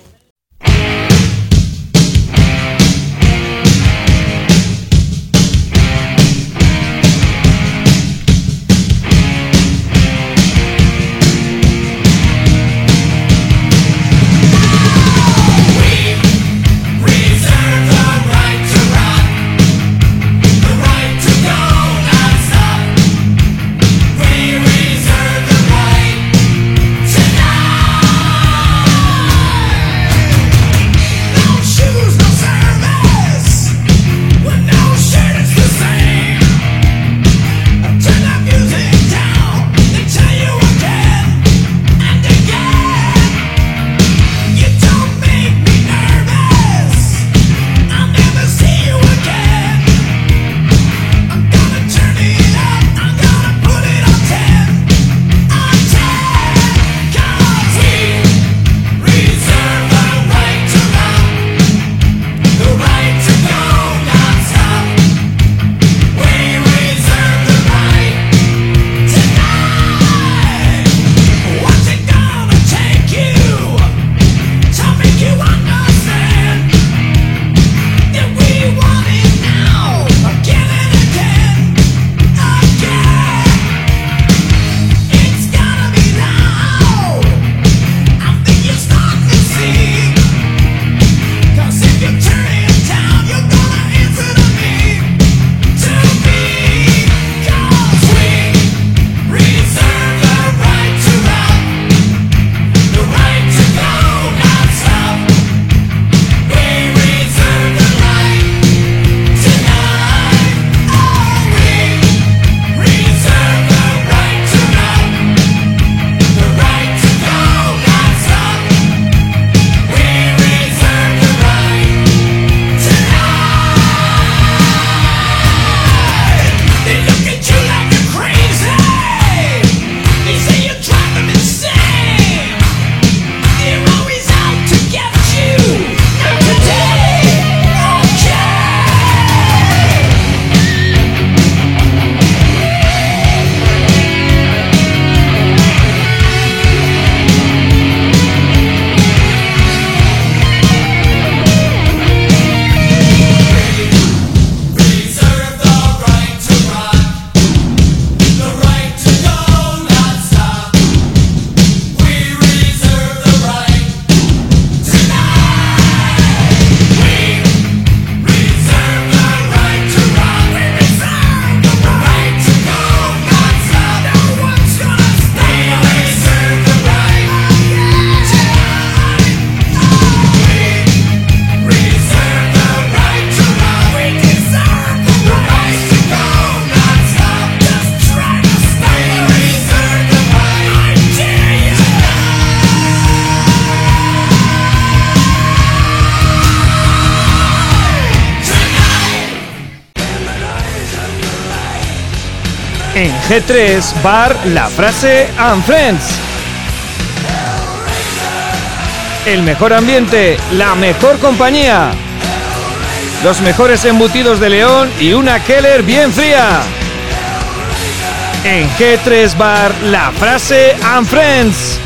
En G tres Bar La Frase and Friends. El mejor ambiente, la mejor compañía, los mejores embutidos de León y una Keller bien fría. En G tres Bar La Frase and Friends.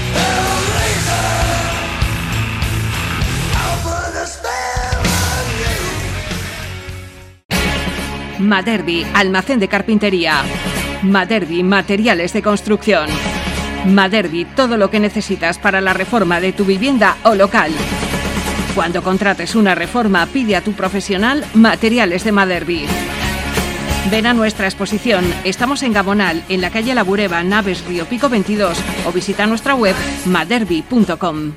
Maderbi, almacén de carpintería. Maderbi, materiales de construcción. Maderbi, todo lo que necesitas para la reforma de tu vivienda o local. Cuando contrates una reforma, pide a tu profesional Materiales de Maderbi. Ven a nuestra exposición. Estamos en Gamonal, en la calle La Bureba, Naves Río Pico veintidós, o visita nuestra web maderbi punto com.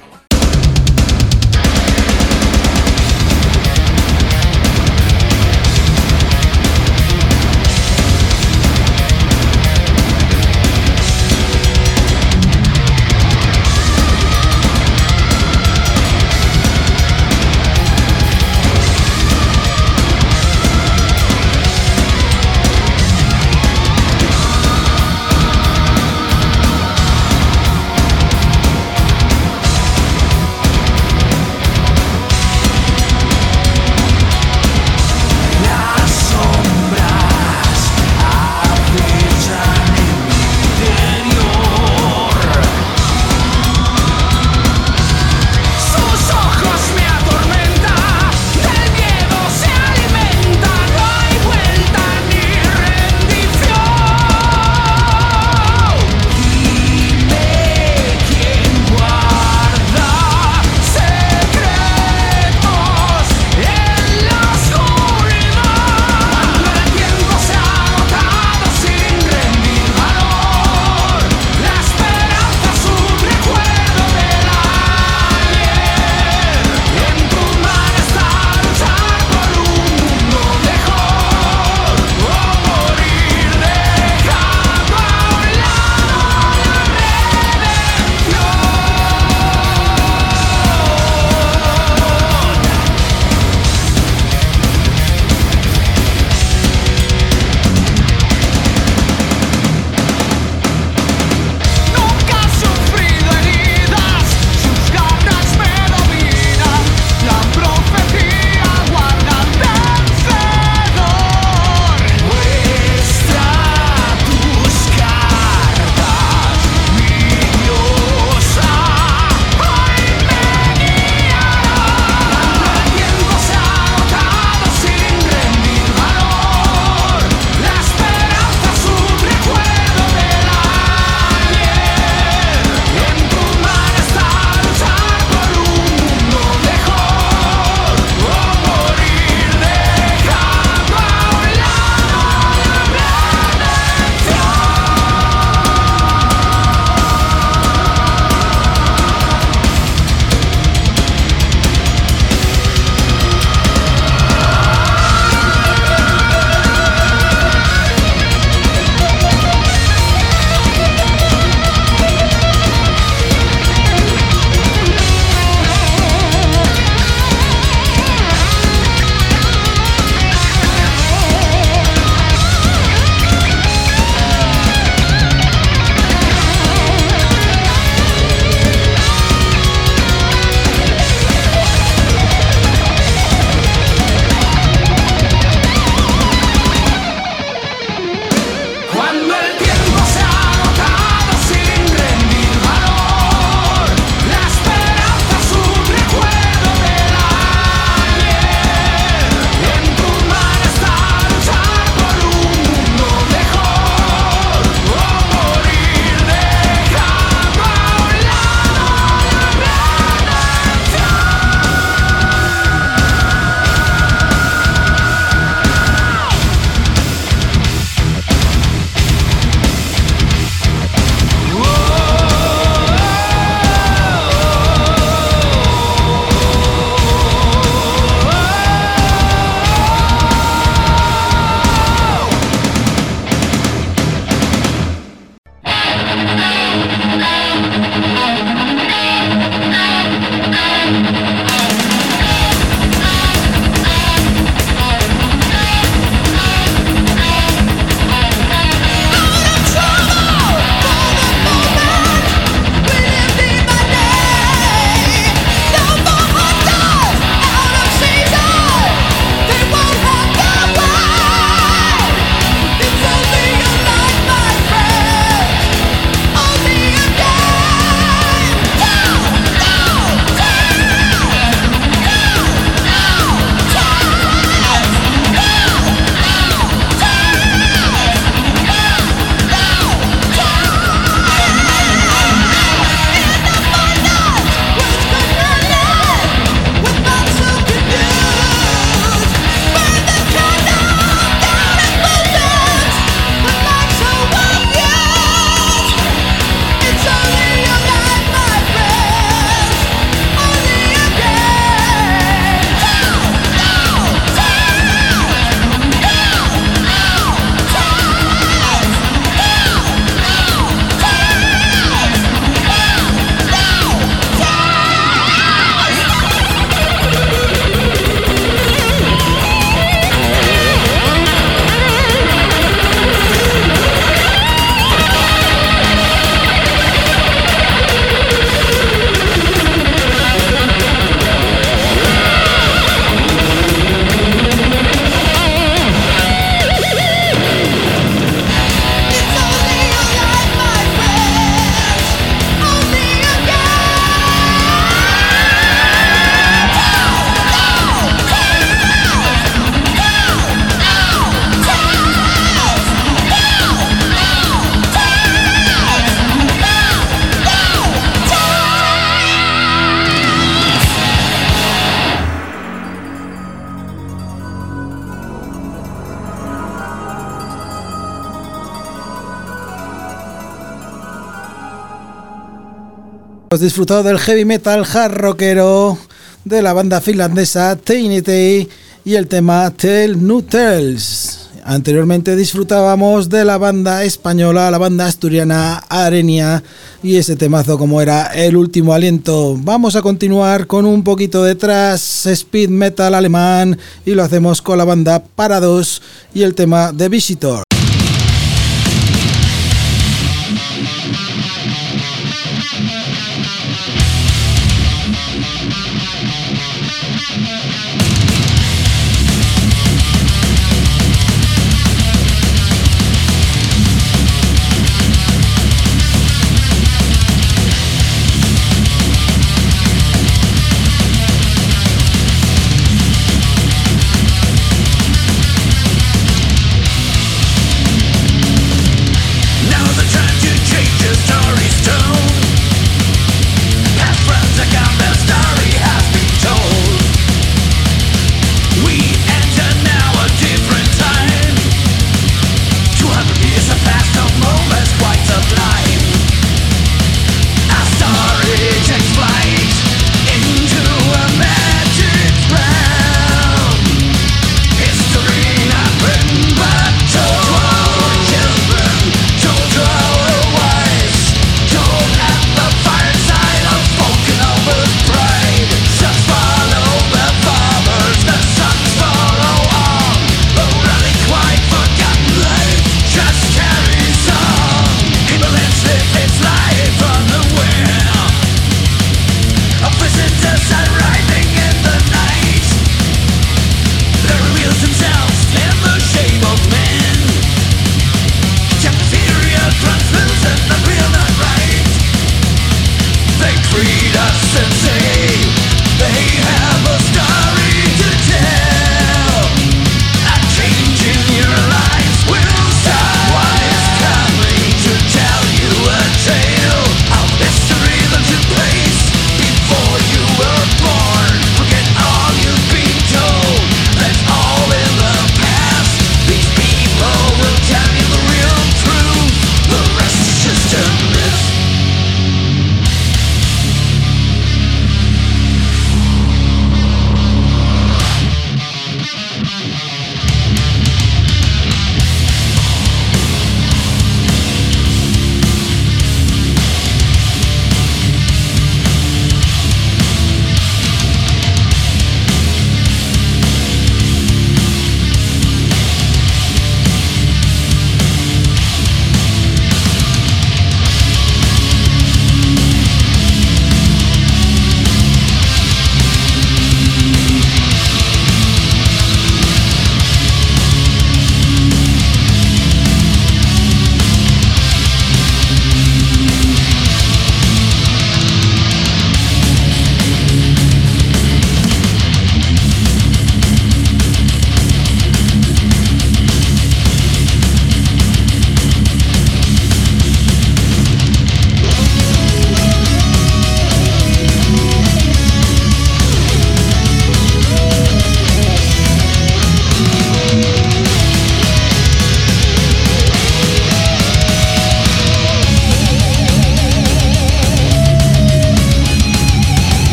Hemos disfrutado del heavy metal hard rockero de la banda finlandesa Trinity y el tema Tell No Tales. Anteriormente disfrutábamos de la banda española, la banda asturiana Arenia y ese temazo como era El Último Aliento. Vamos a continuar con un poquito de thrash speed metal alemán y lo hacemos con la banda Parados y el tema The Visitor. We'll be right back.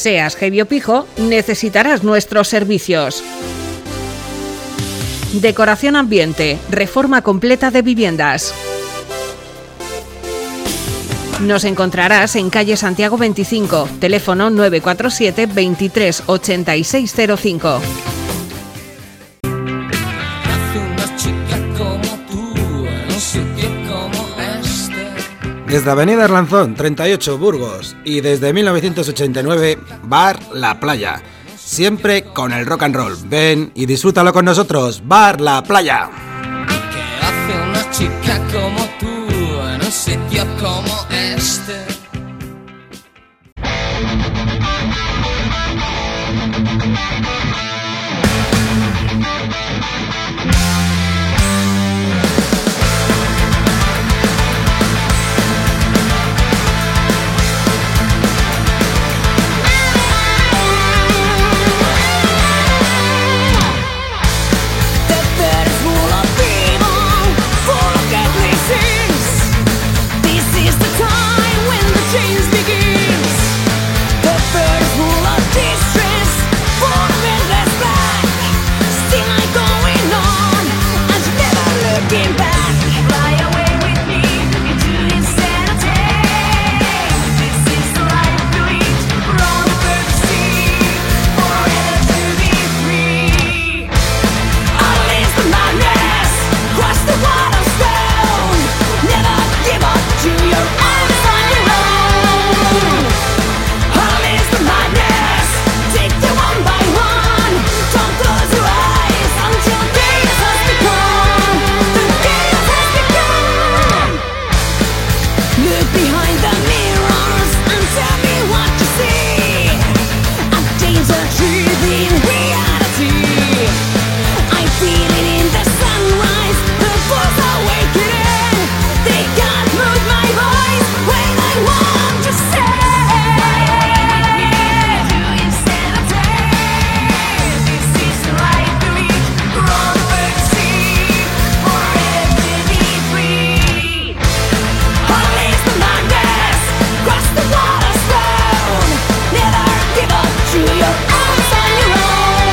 Seas heavy o pijo, necesitarás nuestros servicios. Decoración ambiente, reforma completa de viviendas. Nos encontrarás en calle Santiago veinticinco, teléfono nueve cuatro siete, veintitrés, ochenta y seis cero cinco. Desde Avenida Arlanzón, treinta y ocho, Burgos, y desde mil novecientos ochenta y nueve, Bar La Playa. Siempre con el rock and roll. Ven y disfrútalo con nosotros, Bar La Playa. ¿Qué hace una chica como tú en un sitio como este? You're out on your own.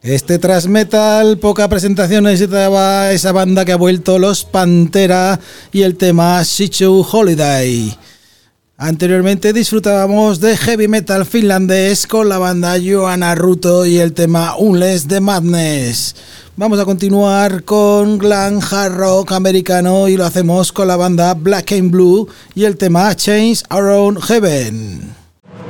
Este thrash metal, poca presentación necesitaba esa banda que ha vuelto, Los Pantera, y el tema Shichu Holiday. Anteriormente disfrutábamos de heavy metal finlandés con la banda Johanna Ruto y el tema Unless the Madness. Vamos a continuar con glam hard rock americano y lo hacemos con la banda Black and Blue y el tema Chains Around Heaven.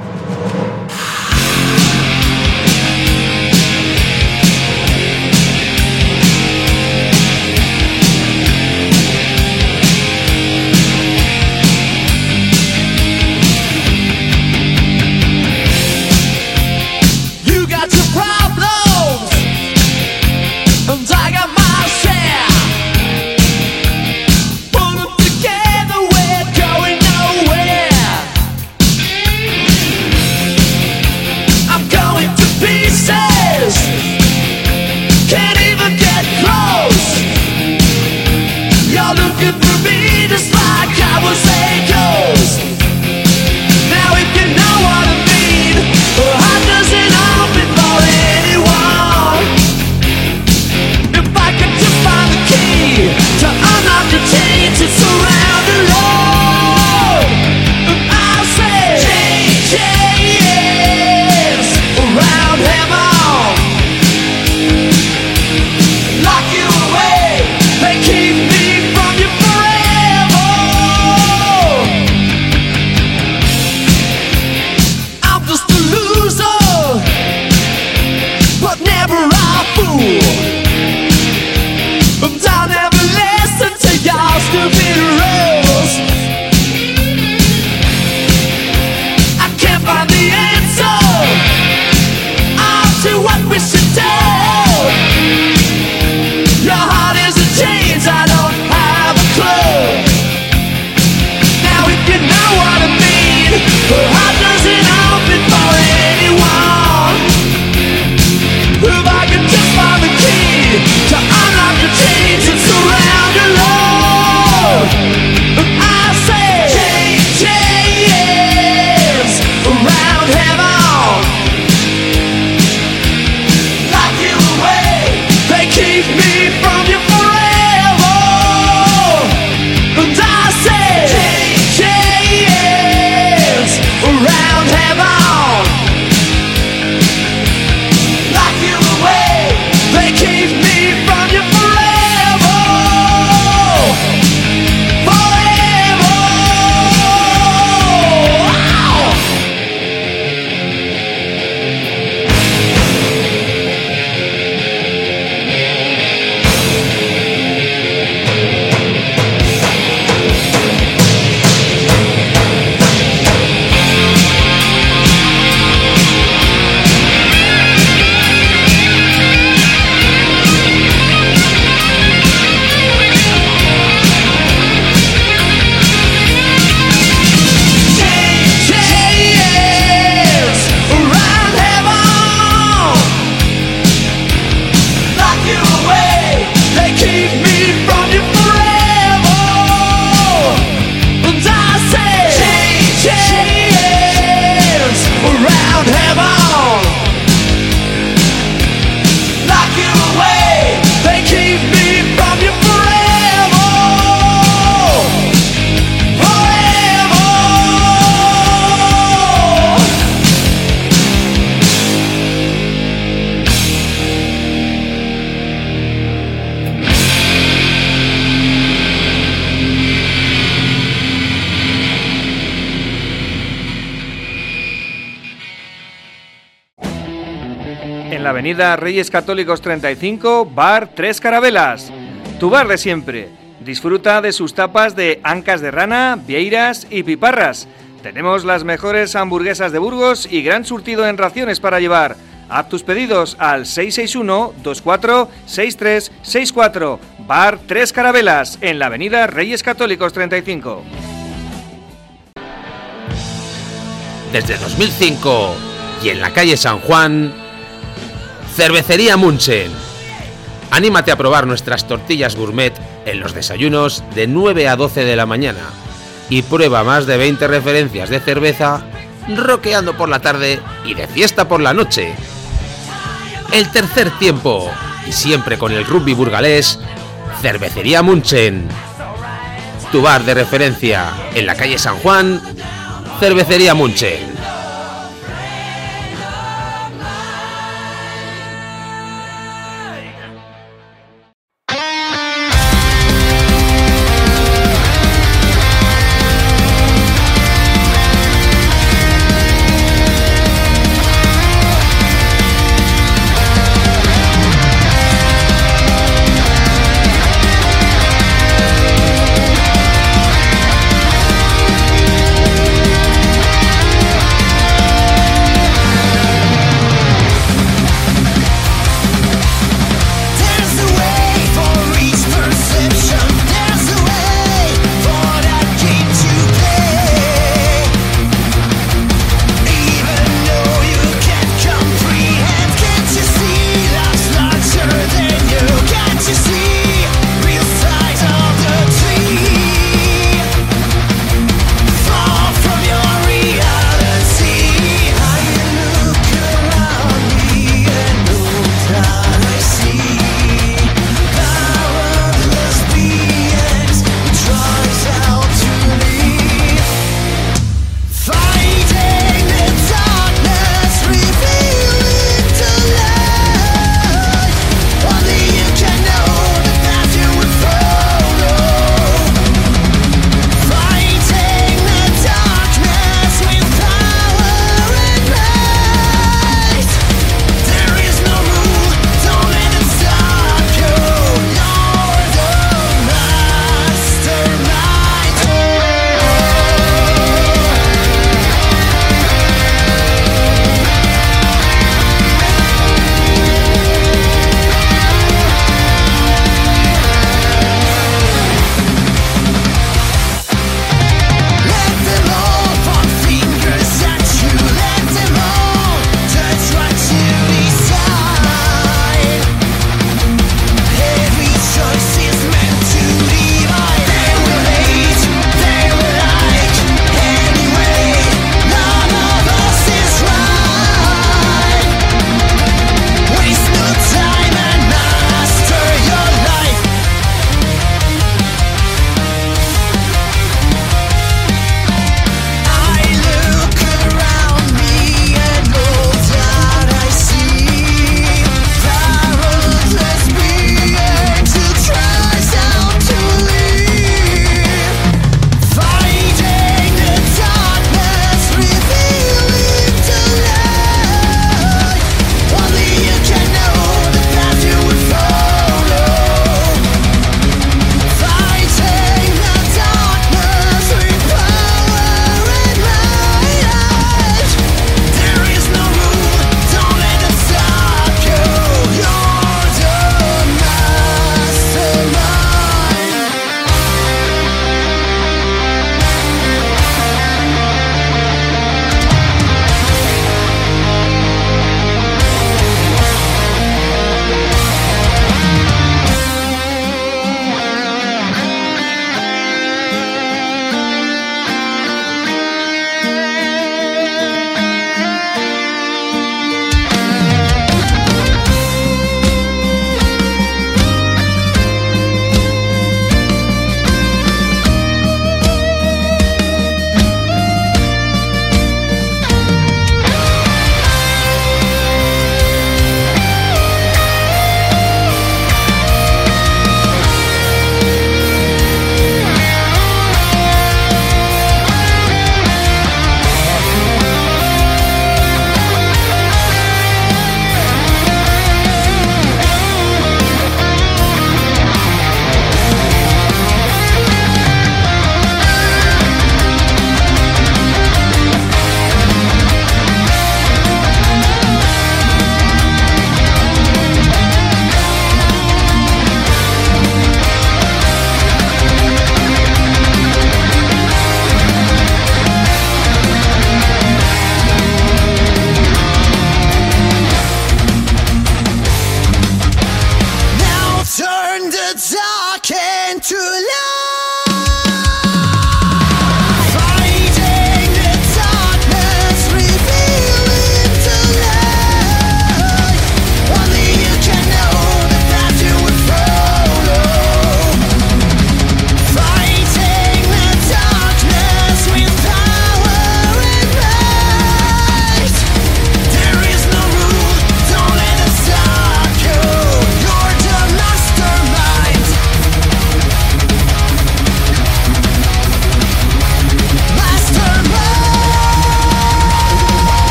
Avenida Reyes Católicos treinta y cinco, Bar Tres Carabelas. Tu bar de siempre. Disfruta de sus tapas de ancas de rana, vieiras y piparras. Tenemos las mejores hamburguesas de Burgos y gran surtido en raciones para llevar. Haz tus pedidos al seis seis uno, dos cuatro seis tres seis cuatro. Bar Tres Carabelas, en la Avenida Reyes Católicos treinta y cinco. Desde dos mil cinco y en la calle San Juan, Cervecería Munchen. Anímate a probar nuestras tortillas gourmet en los desayunos de nueve a doce de la mañana y prueba más de veinte referencias de cerveza roqueando por la tarde y de fiesta por la noche. el tercer tiempo y siempre con el rugby burgalés, Cervecería Munchen. Tu bar de referencia en la calle San Juan, Cervecería Munchen. We'll be right back.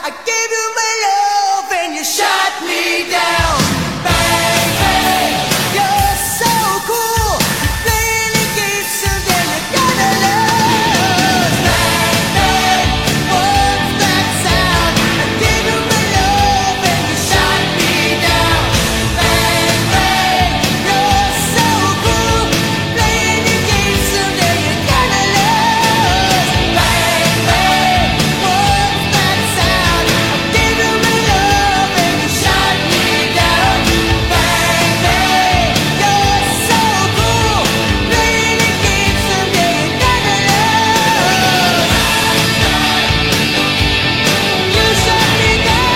I gave you my love and you shut me down. Bang, bang, you're so cool. Playing the games and then you're gonna lose. Bang, bang, what's that sound? I gave you my love and you shut me down. Bang, bang, you're so cool. Playing the games and then you're gonna lose. Bang, bang, what's that sound? I gave you my love and you shut me down. Bang, bang, you're so cool. Playing the games and then you're gonna lose. You shut me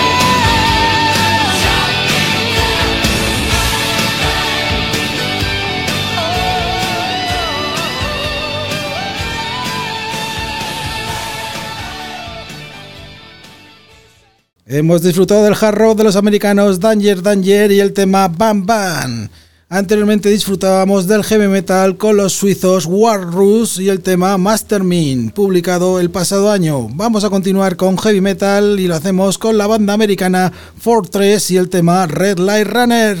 Hemos disfrutado del hard rock de los americanos Danger Danger y el tema Bam Bam. Anteriormente disfrutábamos del heavy metal con los suizos Walrus y el tema Mastermind, publicado el pasado año. Vamos a continuar con heavy metal y lo hacemos con la banda americana Fortress y el tema Red Light Runner.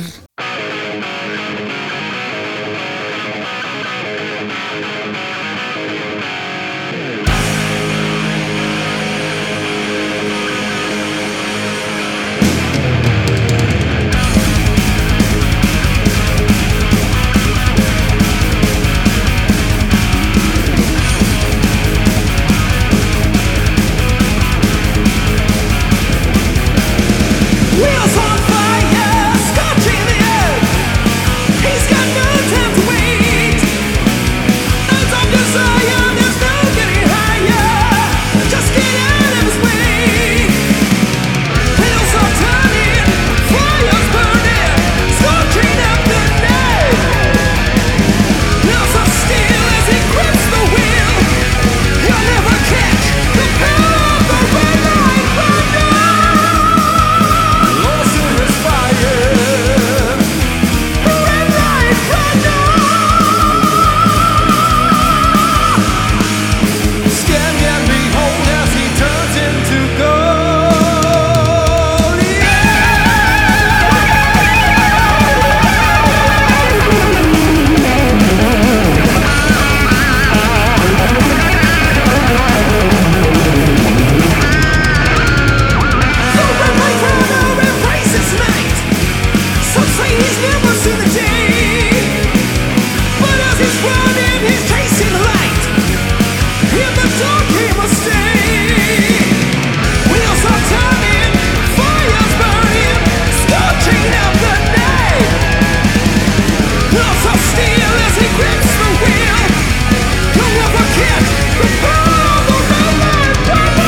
Wheels on fire, scorching the earth. He's got no time to wait. As of desire, there's no getting higher. Just get out of his way. Wheels are turning, fire's burning, scorching up the night. Wheels of steel as he grips the wheel. He'll never catch the power of the red light runner. Lost in his fire, red light runner. Scan and behold as he turns into gold. The red light runner embraces night. Some say he's never seen the day, but as he's running, he's chasing light. In the dark he must stay. Wheels are turning, fire's burning, scorching up the night. Lots of steel as he grips the wheel. He'll never catch the power of the red light runner.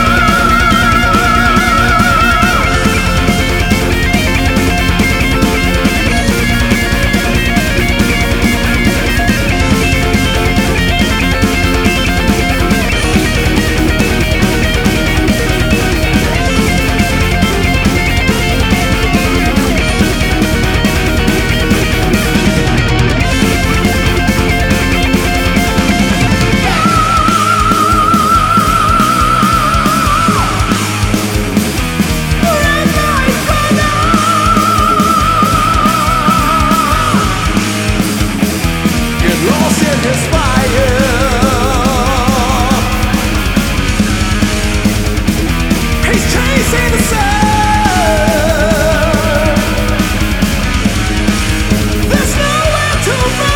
Get lost in his fire. He's chasing the sun. There's nowhere to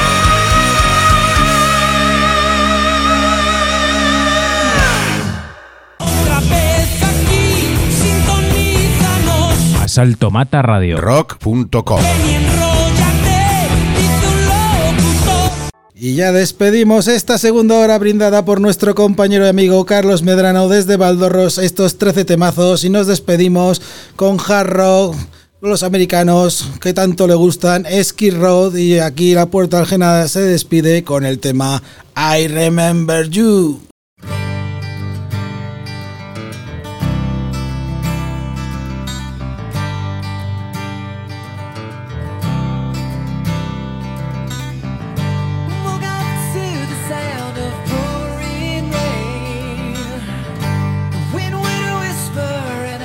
run. Otra vez aquí, sintonízanos. Asalto Mata Radio. rock punto com. Ven y enróllate, dice un locutor. Y ya despedimos esta segunda hora brindada por nuestro compañero y amigo Carlos Medrano desde Valdorros, estos trece temazos, y nos despedimos con hard rock, los americanos que tanto le gustan, Skid Row, y aquí la Puerta Aljena se despide con el tema I Remember You. Woke up to the sound of pouring rain. The wind would whisper and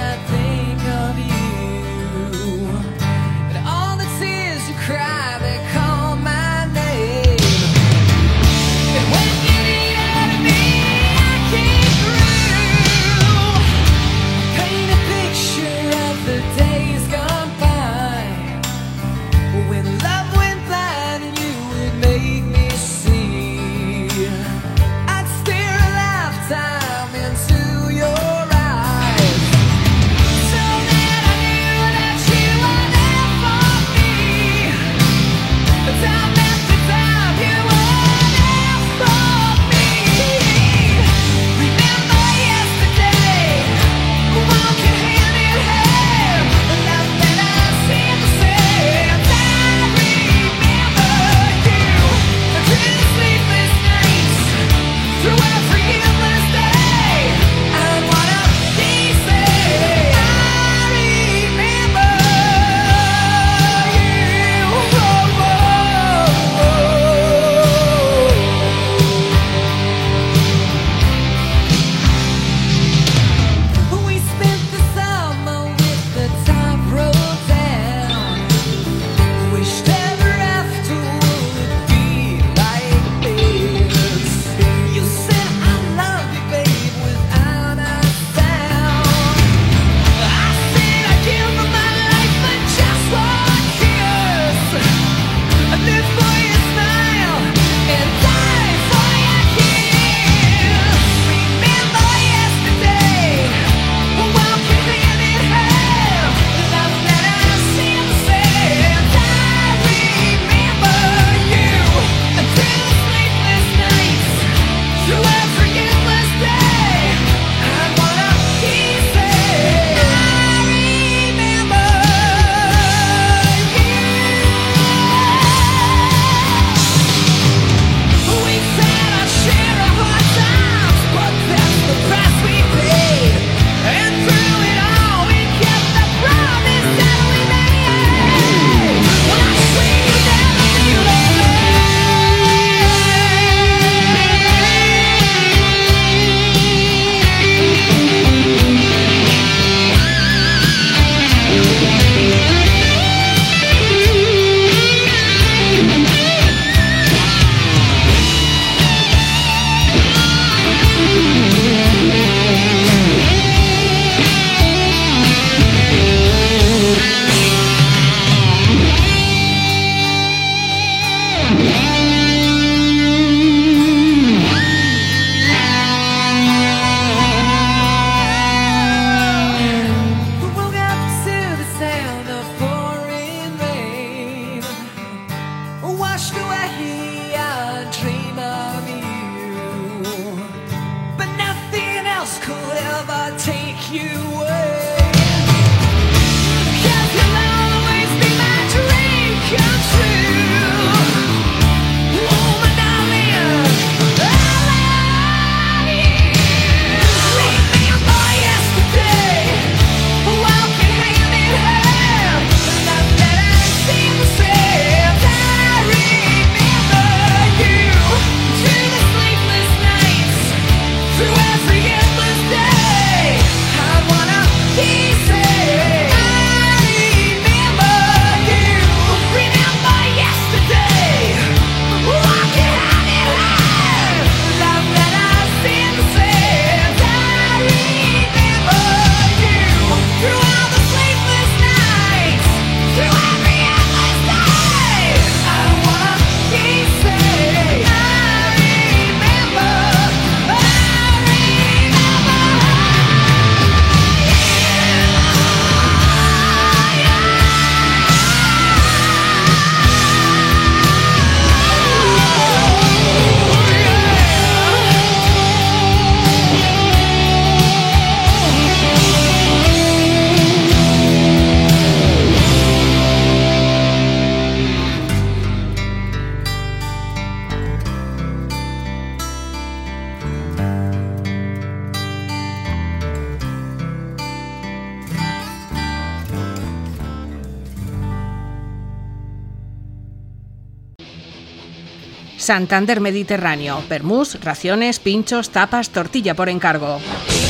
Santander Mediterráneo, permús, raciones, pinchos, tapas, tortilla por encargo.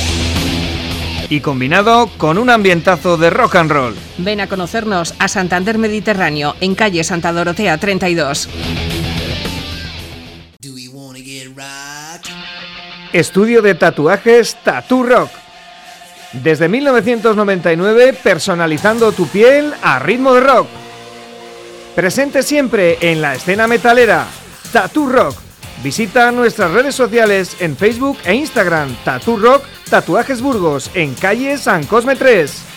Y combinado con un ambientazo de rock and roll. Ven a conocernos a Santander Mediterráneo, en calle Santa Dorotea treinta y dos. Estudio de tatuajes Tattoo Rock. Desde mil novecientos noventa y nueve, personalizando tu piel a ritmo de rock. Presente siempre en la escena metalera. Tattoo Rock. Visita nuestras redes sociales en Facebook e Instagram. Tattoo Rock Tatuajes Burgos, en calle San Cosme tres.